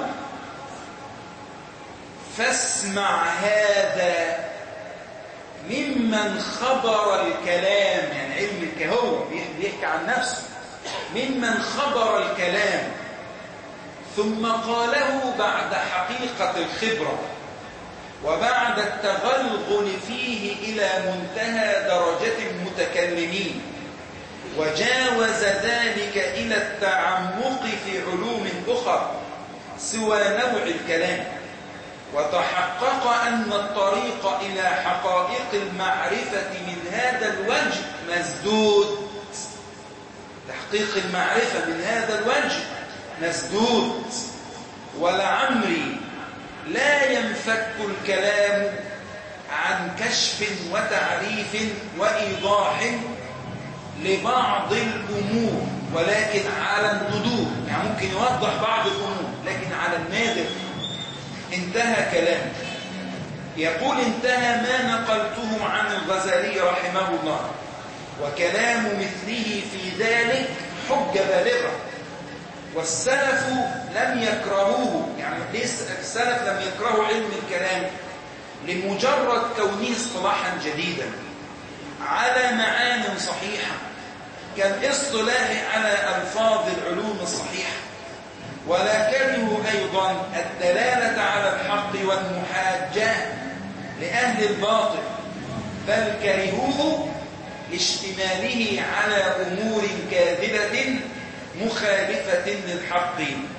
فاسمع هذا ممن خبر الكلام، يعني علم الكلام هو بيحكي عن نفسه، ممن خبر الكلام ثم قاله بعد حقيقة الخبرة وبعد التغلغل فيه إلى منتهى درجة المتكلمين، وجاوز ذلك إلى التعمق في علوم أخرى سوى نوع الكلام، وتحقق أن الطريق إلى حقائق المعرفة من هذا الوجه مسدود. تحقيق المعرفة من هذا الوجه مسدود، ولعمري لا ينفك الكلام عن كشف وتعريف وإيضاح لبعض الأمور، ولكن على الندور، يعني ممكن يوضح بعض الأمور لكن على النادر. انتهى كلامه. يقول انتهى ما نقلته عن الغزالي رحمه الله، وكلام مثله في ذلك حجة بالغة، والسلف لم يكرهوه. يعني السلف لم يكرهوا علم الكلام لمجرد كونه اصطلاحا جديدا على معان صحيحة كالاصطلاح على ألفاظ العلوم الصحيحة، ولا كرهوا أيضا الدلالة على الحق والمحاجة لأهل الباطل، بل كرهوه لاشتماله على أمور كاذبة مخالفة للحق.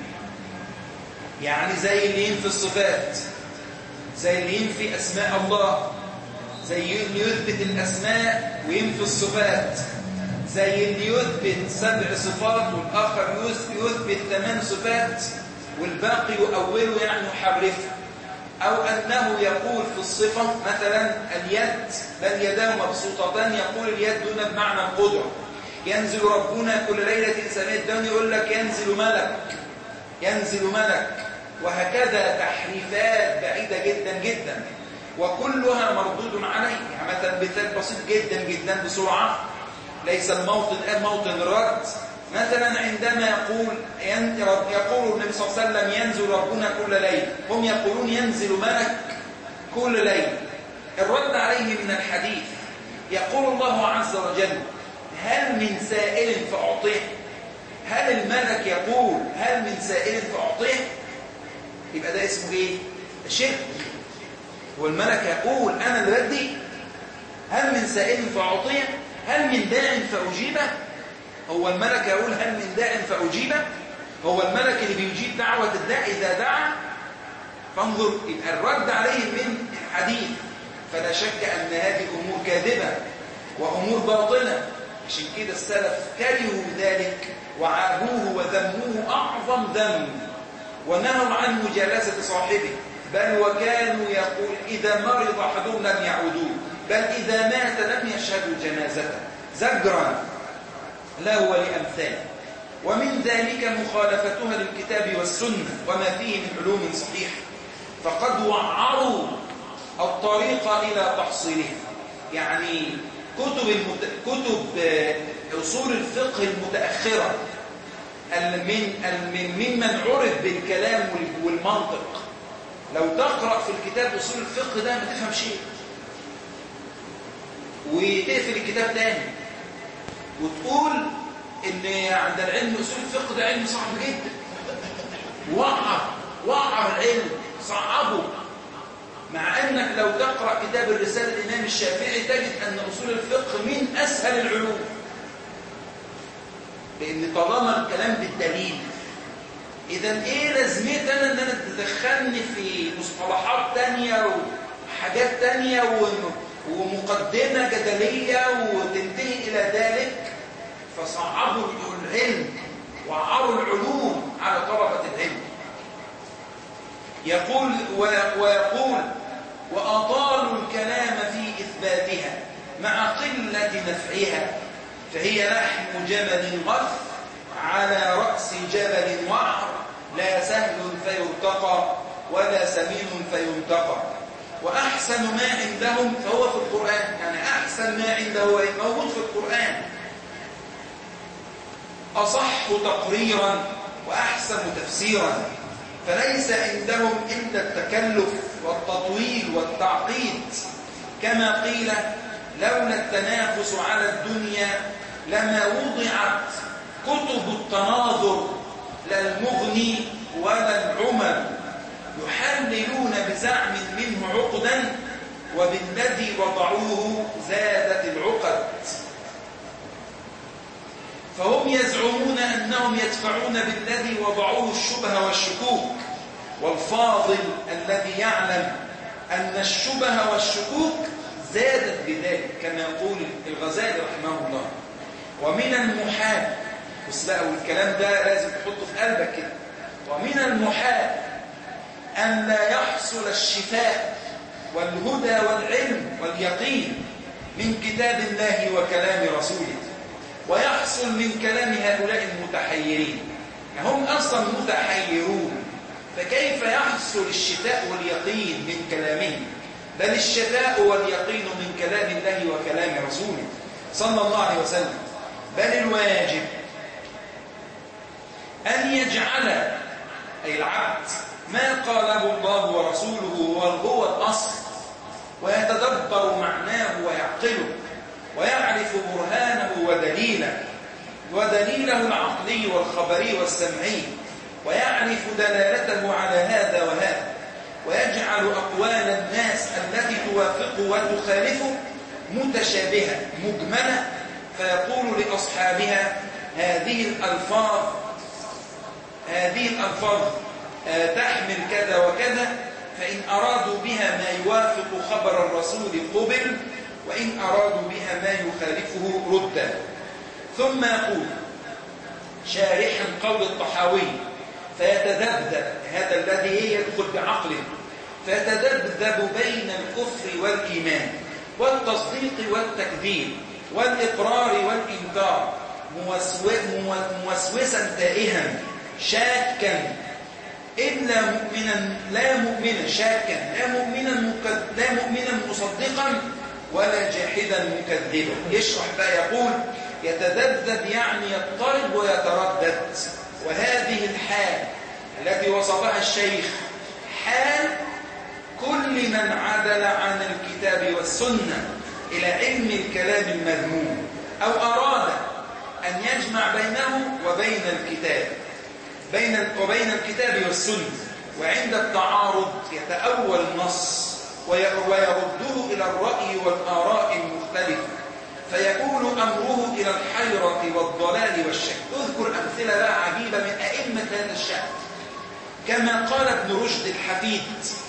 يعني زي اللي ينفي الصفات، زي اللي ينفي أسماء الله، زي اللي يثبت الأسماء وينفي الصفات، زي اللي يثبت سبع صفات والآخر يثبت ثمان صفات والباقي يؤوله يعني يحرفه. أو أنه يقول في الصفة مثلا اليد بل يداه مبسوطتان، يقول اليد دون بمعنى القدرة. ينزل ربنا كل ليلة سماء الدنيا، يقول لك ينزل ملك ينزل ملك وهكذا تحريفات بعيدة جدا جدا، وكلها مردود عليه. يعني مثلا مثال بسيط جدا جدا بسرعة، ليس الموطن الآن موطن الرد. مثلا عندما يقول يقول النبي صلى الله عليه وسلم ينزل ربنا كل ليلة، هم يقولون ينزل ملك كل ليلة. الرد عليه من الحديث يقول الله عز وجل هل من سائل فأعطيه؟ هل الملك يقول هل من سائل فأعطيه؟ يبقى ده اسمه ايه؟ شرك. والملك يقول انا اللي بدي؟ هل من سائل فأعطيه؟ هل من داع فأجيبه؟ هو الملك يقول هل من داع فأجيبه؟ هو الملك اللي بيجيب دعوة الداع إذا دعا؟ فانظر، يبقى الرد عليه من الحديث. فلا شك أن هذه أمور كاذبة وأمور باطلة. عشان كده السلف كرهوا ذلك وعابوه وذموه أعظم ذم، ونهوا عن مجالسة صاحبه، بل وكانوا يقول إذا مرض أحدهم لم يعودوه، بل إذا مات لم يشهدوا جنازته، زجرا له ولأمثاله. ومن ذلك مخالفتها للكتاب والسنة وما فيه من علوم صحيحة، فقد وعروا الطريق إلى تحصيلها. يعني كتب المت... كتب أصول الفقه المتأخرة من من ممن عرف بالكلام والمنطق لو تقرأ في الكتاب أصول الفقه ده ما تفهم شيء، وتقفل الكتاب تاني وتقول إن عند العلم أصول الفقه ده علم صعب جدا، وقع وقع العلم صعبه، مع أنك لو تقرأ كتاب الرسالة الإمام الشافعي تجد أن أصول الفقه من أسهل العلوم، لأن طالما الكلام بالدليل. إذن إيه لازمتنا أن أنا تدخلني في مصطلحات تانية وحاجات تانية ومقدمة جدلية وتنتهي إلى ذلك؟ فصعبوا العلم وعروا العلوم على طلبة العلم. يقول ويقول وأطالوا الكلام في إثباتها مع قلة نفعها، فهي لحم جبل غث على رأس جبل وعر، لا سهل فيرتقى ولا سمين فينتقى. وأحسن ما عندهم فهو في القرآن، يعني أحسن ما عنده موجود في القرآن، أصح تقريرا وأحسن تفسيرا، فليس عندهم إلا التكلف والتطويل والتعقيد. كما قيل لولا التنافس على الدنيا لما وضعت كتب التناظر لا المغني ولا العمل، يحللون بزعم منه عقدا وبالذي وضعوه زادت العقد. فهم يزعمون أنهم يدفعون بالذي وضعوه الشبه والشكوك، والفاضل الذي يعلم أن الشبه والشكوك زادت بذلك، كما يقول الغزالي رحمه الله. ومن المحال، بس بقى والكلام ده لازم تحطه في قلبك كده، ومن المحال أن لا يحصل الشفاء والهدى والعلم واليقين من كتاب الله وكلام رسوله، ويحصل من كلام هؤلاء المتحيرين. هم أصلا متحيرون، فكيف يحصل الشفاء واليقين من كلامهم؟ بل الشفاء واليقين من كلام الله وكلام رسوله صلى الله عليه وسلم. بل الواجب أن يجعل أي العبد ما قاله الله ورسوله هو الأصل، ويتدبر معناه ويعقله، ويعرف برهانه ودليله ودليله العقلي والخبري والسمعي، ويعرف دلالته على هذا وهذا، ويجعل أقوال الناس التي توافقه وتخالفه متشابهة مجملة، فيقول لأصحابها هذه الألفاظ هذه الألفاظ تحمل كذا وكذا، فإن أرادوا بها ما يوافق خبر الرسول قبل، وإن أرادوا بها ما يخالفه رد. ثم يقول شارحا قول الطحاوي فيتذبذب، هذا الذي يدخل بعقله، فيتذبذب بين الكفر والإيمان والتصديق والتكذيب والإقرار والإنكار، موسوسا تائها شاكا إلا مؤمنا لا مؤمنا شاكا لا مؤمنا لا مؤمنا مصدقا ولا جاحدا مكذبا. يشرح بقى يقول يتذبذب يعني يضطرب ويتردد، وهذه الحال التي وصفها الشيخ حال كل من عدل عن الكتاب والسنة إلى علم الكلام المذموم، أو أراد أن يجمع بينه وبين الكتاب بين وبين الكتاب والسنة، وعند التعارض يتأول النص ويرده إلى الرأي والآراء المختلفة، فيكون أمره إلى الحيرة والضلال والشك. اذكر أمثلة بقى عجيبة من أئمة هذا الشأن، كما قال ابن رشد الحفيد،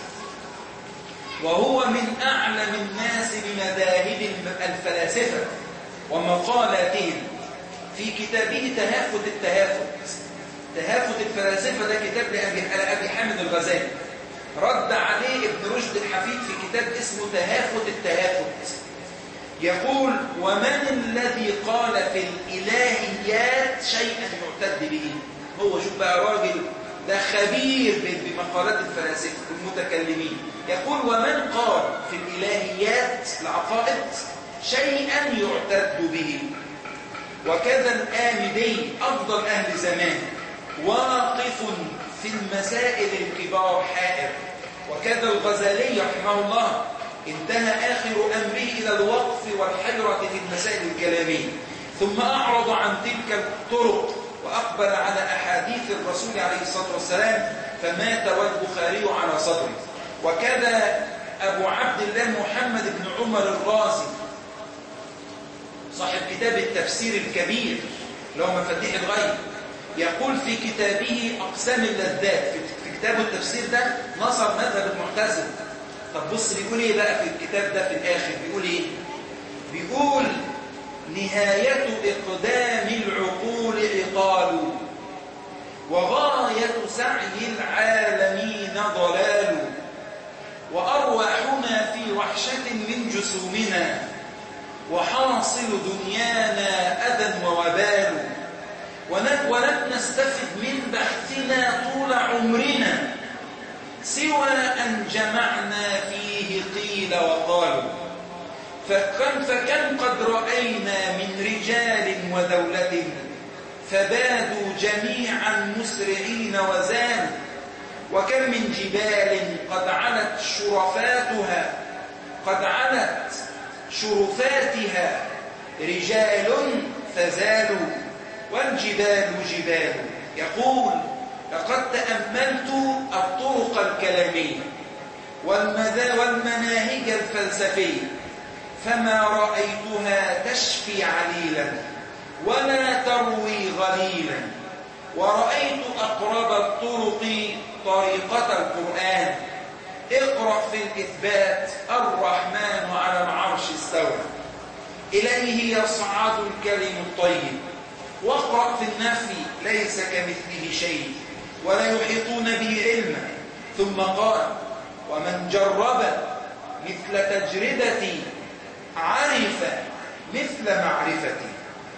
وهو من أعلم الناس بمذاهب الفلاسفة ومقالاتهم، في كتابه تهافت التهافت تهافت الفلاسفة، ده كتاب لأبي حامد الغزالي، رد عليه ابن رشد الحفيد في كتاب اسمه تهافت التهافت. يقول ومن الذي قال في الإلهيات شيئا يعتد به؟ هو شوف بقى راجل ده خبير بمقالات الفلاسفة المتكلمين، يقول ومن قال في الإلهيات العقائد شيئا يعتد به. وكذا الآمدي أفضل أهل زمان واقف في المسائل الكبار حائر، وكذا الغزالي رحمه الله انتهى آخر أمره إلى الوقف والحيرة في المسائل الكلامية، ثم أعرض عن تلك الطرق وأقبل على أحاديث الرسول عليه الصلاة والسلام فمات والبخاري على صدره. وكذا أبو عبد الله محمد بن عمر الرازي صاحب كتاب التفسير الكبير اللي هو مفاتيح الغيب، يقول في كتابه أقسام اللذات، في كتاب التفسير ده نصر مذهب المعتزلة. طب بص بيقول ايه بقى في الكتاب ده في الآخر؟ بيقول ايه؟ بيقول نهاية إقدام العقول عقال، وغاية سعي العالمين ضلال، وأرواحنا في وحشة من جسومنا، وحاصل دنيانا أذى ووبال، ولن نستفد من بحثنا طول عمرنا سوى أن جمعنا فيه قيل وقالوا. فكم, فكم قد رأينا من رجال ودولة فبادوا جميعا مسرعين وزانوا، وكم من جبال قد علت شرفاتها قد علت شرفاتها رجال فزالوا، والجبال جبال. يقول لقد تأملت الطرق الكلامية والمناهج الفلسفية فما رأيتها تشفي عليلا ولا تروي غليلا، ورأيت أقرب الطرق طريقة القرآن. اقرأ في الإثبات الرحمن على العرش استوى، إليه يصعد الكلم الطيب، واقرأ في النفي ليس كمثله شيء ولا يحيطون به علما. ثم قال ومن جرب مثل تجربتي عرف مثل معرفتي.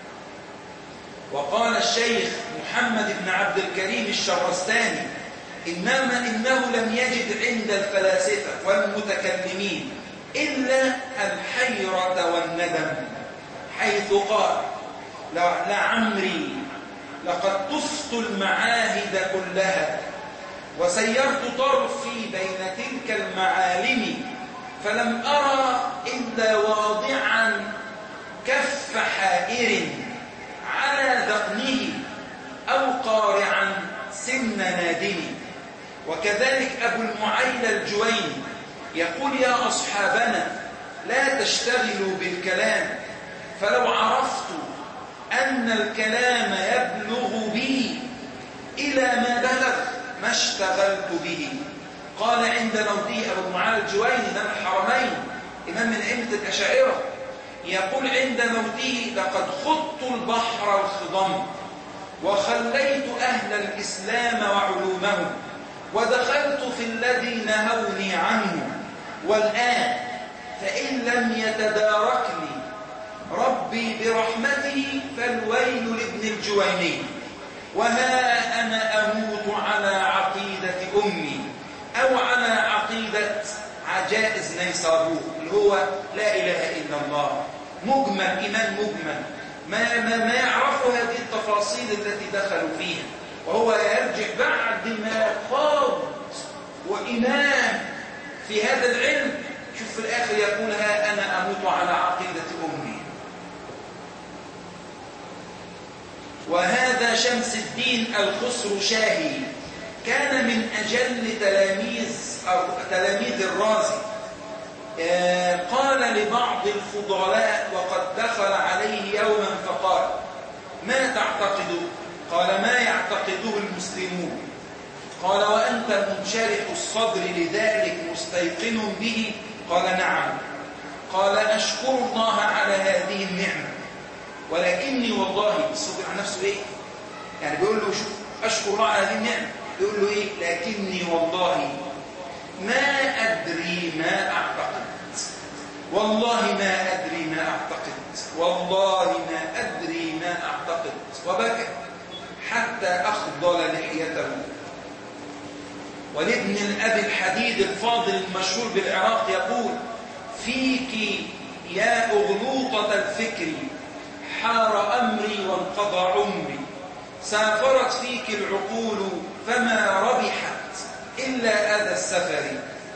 وقال الشيخ محمد بن عبد الكريم الشرستاني إنما إنه لم يجد عند الفلاسفة والمتكلمين إلا الحيرة والندم، حيث قال لعمري لقد طفت المعاهد كلها وسيرت طرفي بين تلك المعالم، فلم أرى إلا واضعا كف حائر على ذقنه أو قارعا سن نادم. وكذلك أبو المعيلى الجويني يقول يا أصحابنا لا تشتغلوا بالكلام، فلو عرفت أن الكلام يبلغ به إلى ما بلغ ما اشتغلت به. قال عند موته أبو المعيلى الجويني إمام الحرمين إمام من أئمة الأشاعرة، يقول عند موته لقد خضت البحر الخضم وخليت أهل الإسلام وعلومهم ودخلت في الذي نهوني عنه، والآن فإن لم يتداركني ربي برحمته فالويل لابن الجويني، وها أنا أموت على عقيدة أمي أو على عقيدة عجائز نيسابور اللي هو لا إله إلا الله. مجمل إيمان مجمل ما, ما, ما يعرفوا هذه التفاصيل التي دخلوا فيها، وهو يرجع بعد ما خاض وإمام في هذا العلم. شوف في الآخر يقول ها أنا أموت على عقيدة أمي. وهذا شمس الدين الخسروشاهي كان من أجل تلاميذ أو تلاميذ الرازي. قال لبعض الفضلاء وقد دخل عليه يوما فقال ما تعتقد؟ قال ما يعتقده المسلمون. قال وأنت منشرح الصدر لذلك مستيقن به؟ قال نعم. قال أشكر الله على هذه النعمة، ولكني والله الصدر عن نفسه إيه؟ يعني بيقول له شوف أشكر الله على هذه النعمة، يقول له إيه؟ لكني والله ما أدري ما أعتقد، والله ما أدري ما أعتقد، والله ما أدري ما أعتقد. وبكى حتى أخضل لحيته. ولابن الأبي الحديد الفاضل المشهور بالعراق يقول فيك يا أغلوطة الفكر حار أمري وانقضى عمري، سافرت فيك العقول فما ربحت إلا أذى السفر،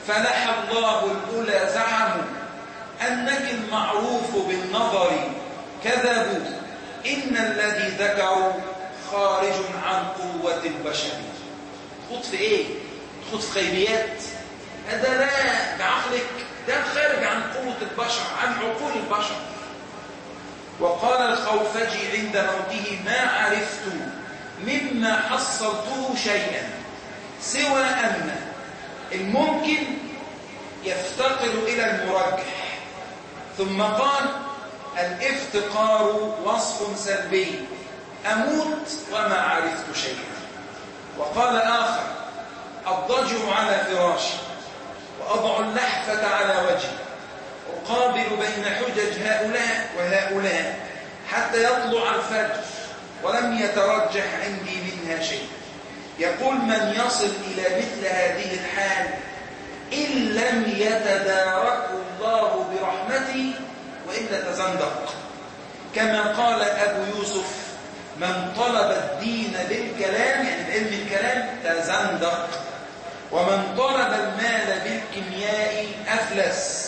فلح الله الأولى زعموا أنك المعروف بالنظر كذبوا إن الذي ذكروا خارج عن قوة البشر. تخوض في إيه؟ تخوض في خيبيات؟ هذا لا بعقلك، ده خارج عن قوة البشر، عن عقول البشر. وقال الخوفجي عند موته ما عرفت مما حصلته شيئا سوى أن الممكن يفتقر إلى المرجح. ثم قال الافتقار وصف سلبي أموت وما عرفت شيئا. وقال آخر أضجع على فراشي وأضع اللحفة على وجهي أقابل بين حجج هؤلاء وهؤلاء حتى يطلع الفجر ولم يترجح عندي منها شيء. يقول من يصل إلى مثل هذه الحال إن لم يتداركه الله برحمته وإلا تزندق. كما قال أبو يوسف من طلب الدين بالكلام، يعني بعلم الكلام، تزندق، ومن طلب المال بالكيمياء أفلس.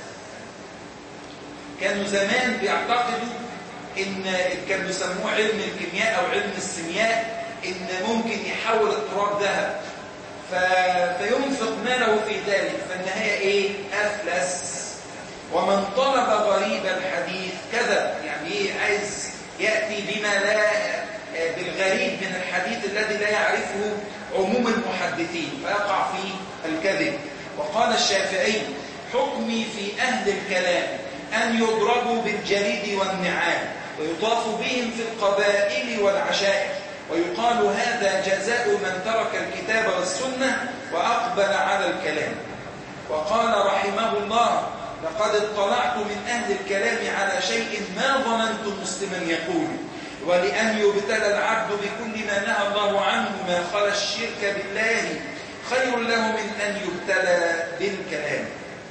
كانوا زمان بيعتقدوا إن كانوا يسموه علم الكيمياء أو علم السيمياء إن ممكن يحول التراب ذهب فينفق ماله في ذلك، فالنهاية إيه؟ أفلس. ومن طلب غريب الحديث كذب، يعني إيه؟ عايز يأتي بما لا بالغريب من الحديث الذي لا يعرفه عموم المحدثين فيقع فيه الكذب. وقال الشافعي حكمي في أهل الكلام أن يضربوا بالجليد والنعال ويطاف بهم في القبائل والعشائر ويقال هذا جزاء من ترك الكتاب والسنة وأقبل على الكلام. وقال رحمه الله لقد اطلعت من أهل الكلام على شيء ما ظننت مسلما يقول ولأن يبتلى العبد بكل ما نهى الله عنه ما خلا الشرك بالله خير له من أن يبتلى بالكلام.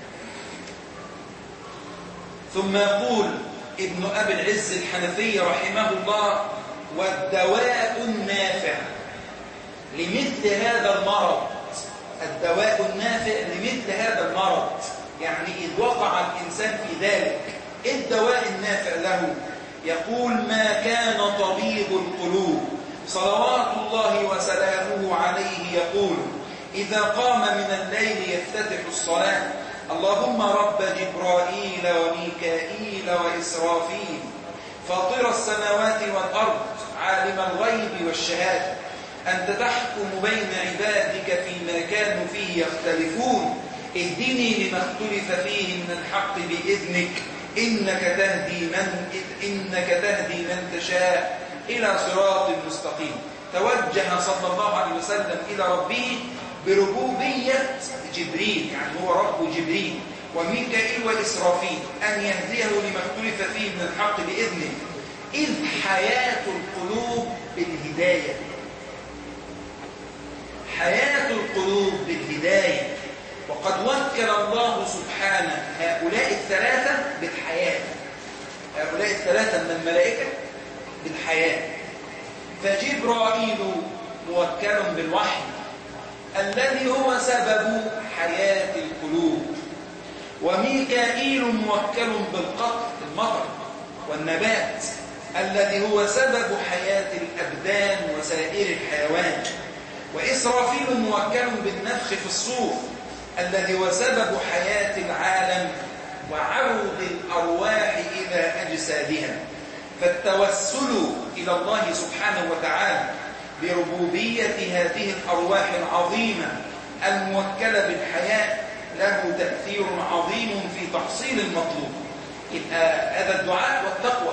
ثم يقول ابن أبي العز الحنفي رحمه الله والدواء النافع لمثل هذا المرض، الدواء النافع لمثل هذا المرض، يعني إذ وقع الإنسان في ذلك الدواء النافع له. يقول ما كان طبيب القلوب صلوات الله وسلامه عليه يقول إذا قام من الليل يفتتح الصلاة اللهم رب جبرائيل وميكائيل وإسرافيل فاطر السماوات والأرض عالم الغيب والشهادة أنت تحكم بين عبادك فيما كانوا فيه يختلفون اهدني لما اختلف فيه من الحق بإذنك إنك تهدي من إنك تهدي من تشاء إلى صراط مستقيم. توجه صلى الله عليه وسلم إلى ربه بربوبية جبريل، يعني هو رب جبريل وميكائيل وإسرافيل أن يهديه لما اختلف فيه من الحق بإذنه، إذ حياة القلوب بالهداية، حياة القلوب بالهداية. وقد وكل الله سبحانه هؤلاء الثلاثة بالحياة، هؤلاء الثلاثة من الملائكة بالحياة. فجبرائيل موكل بالوحي الذي هو سبب حياة القلوب، وميكائيل موكل بالقطر المطر والنبات الذي هو سبب حياة الأبدان وسائر الحيوان، وإسرافيل موكل بالنفخ في الصور الذي هو سبب حياة العالم وعرض الأرواح إلى أجسادها. فالتوسل إلى الله سبحانه وتعالى بربوبية هذه الأرواح العظيمة الموكلة بالحياة له تأثير عظيم في تحصيل المطلوب. يبقى هذا الدعاء والتقوى.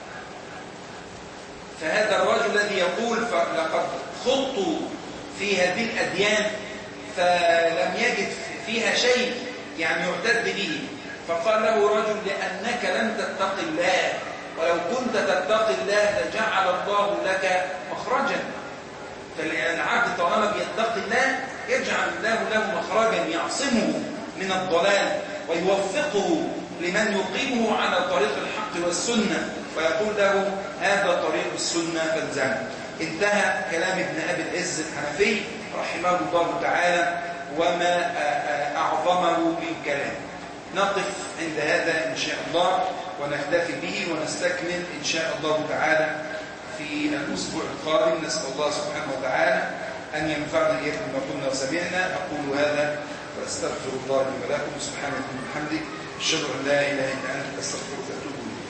فهذا الرجل الذي يقول لقد خضت في هذه الأديان فلم يجد فيها شيء يعني يعتد به، فقال له رجل لأنك لم تتق الله، ولو كنت تتق الله لجعل الله لك مخرجا. فالعبد طالما بيتقي الله يجعل الله له مخرجا يعصمه من الضلال ويوفقه لمن يقيمه على طريق الحق والسنة ويقول له هذا طريق السنة فالزمه. انتهى كلام ابن أبي العز الحنفي رحمه الله تعالى، وما أعظمه من كلام. نقف عند هذا إن شاء الله ونكتفي به ونستكمل إن شاء الله تعالى في الأسبوع القادم. نسأل الله سبحانه وتعالى أن ينفعنا إياكم بما قلنا وسمعنا. أقول هذا وأستغفر الله لي ولكم. سبحانك وبحمدك أشهد أن لا إله إلا أنت أستغفرك وأتوب إليك.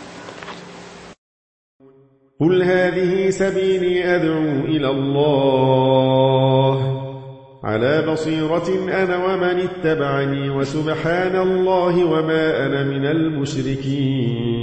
قل هذه سبيلي أدعو إلى الله على بصيرة أنا ومن اتبعني وسبحان الله وما أنا من المشركين.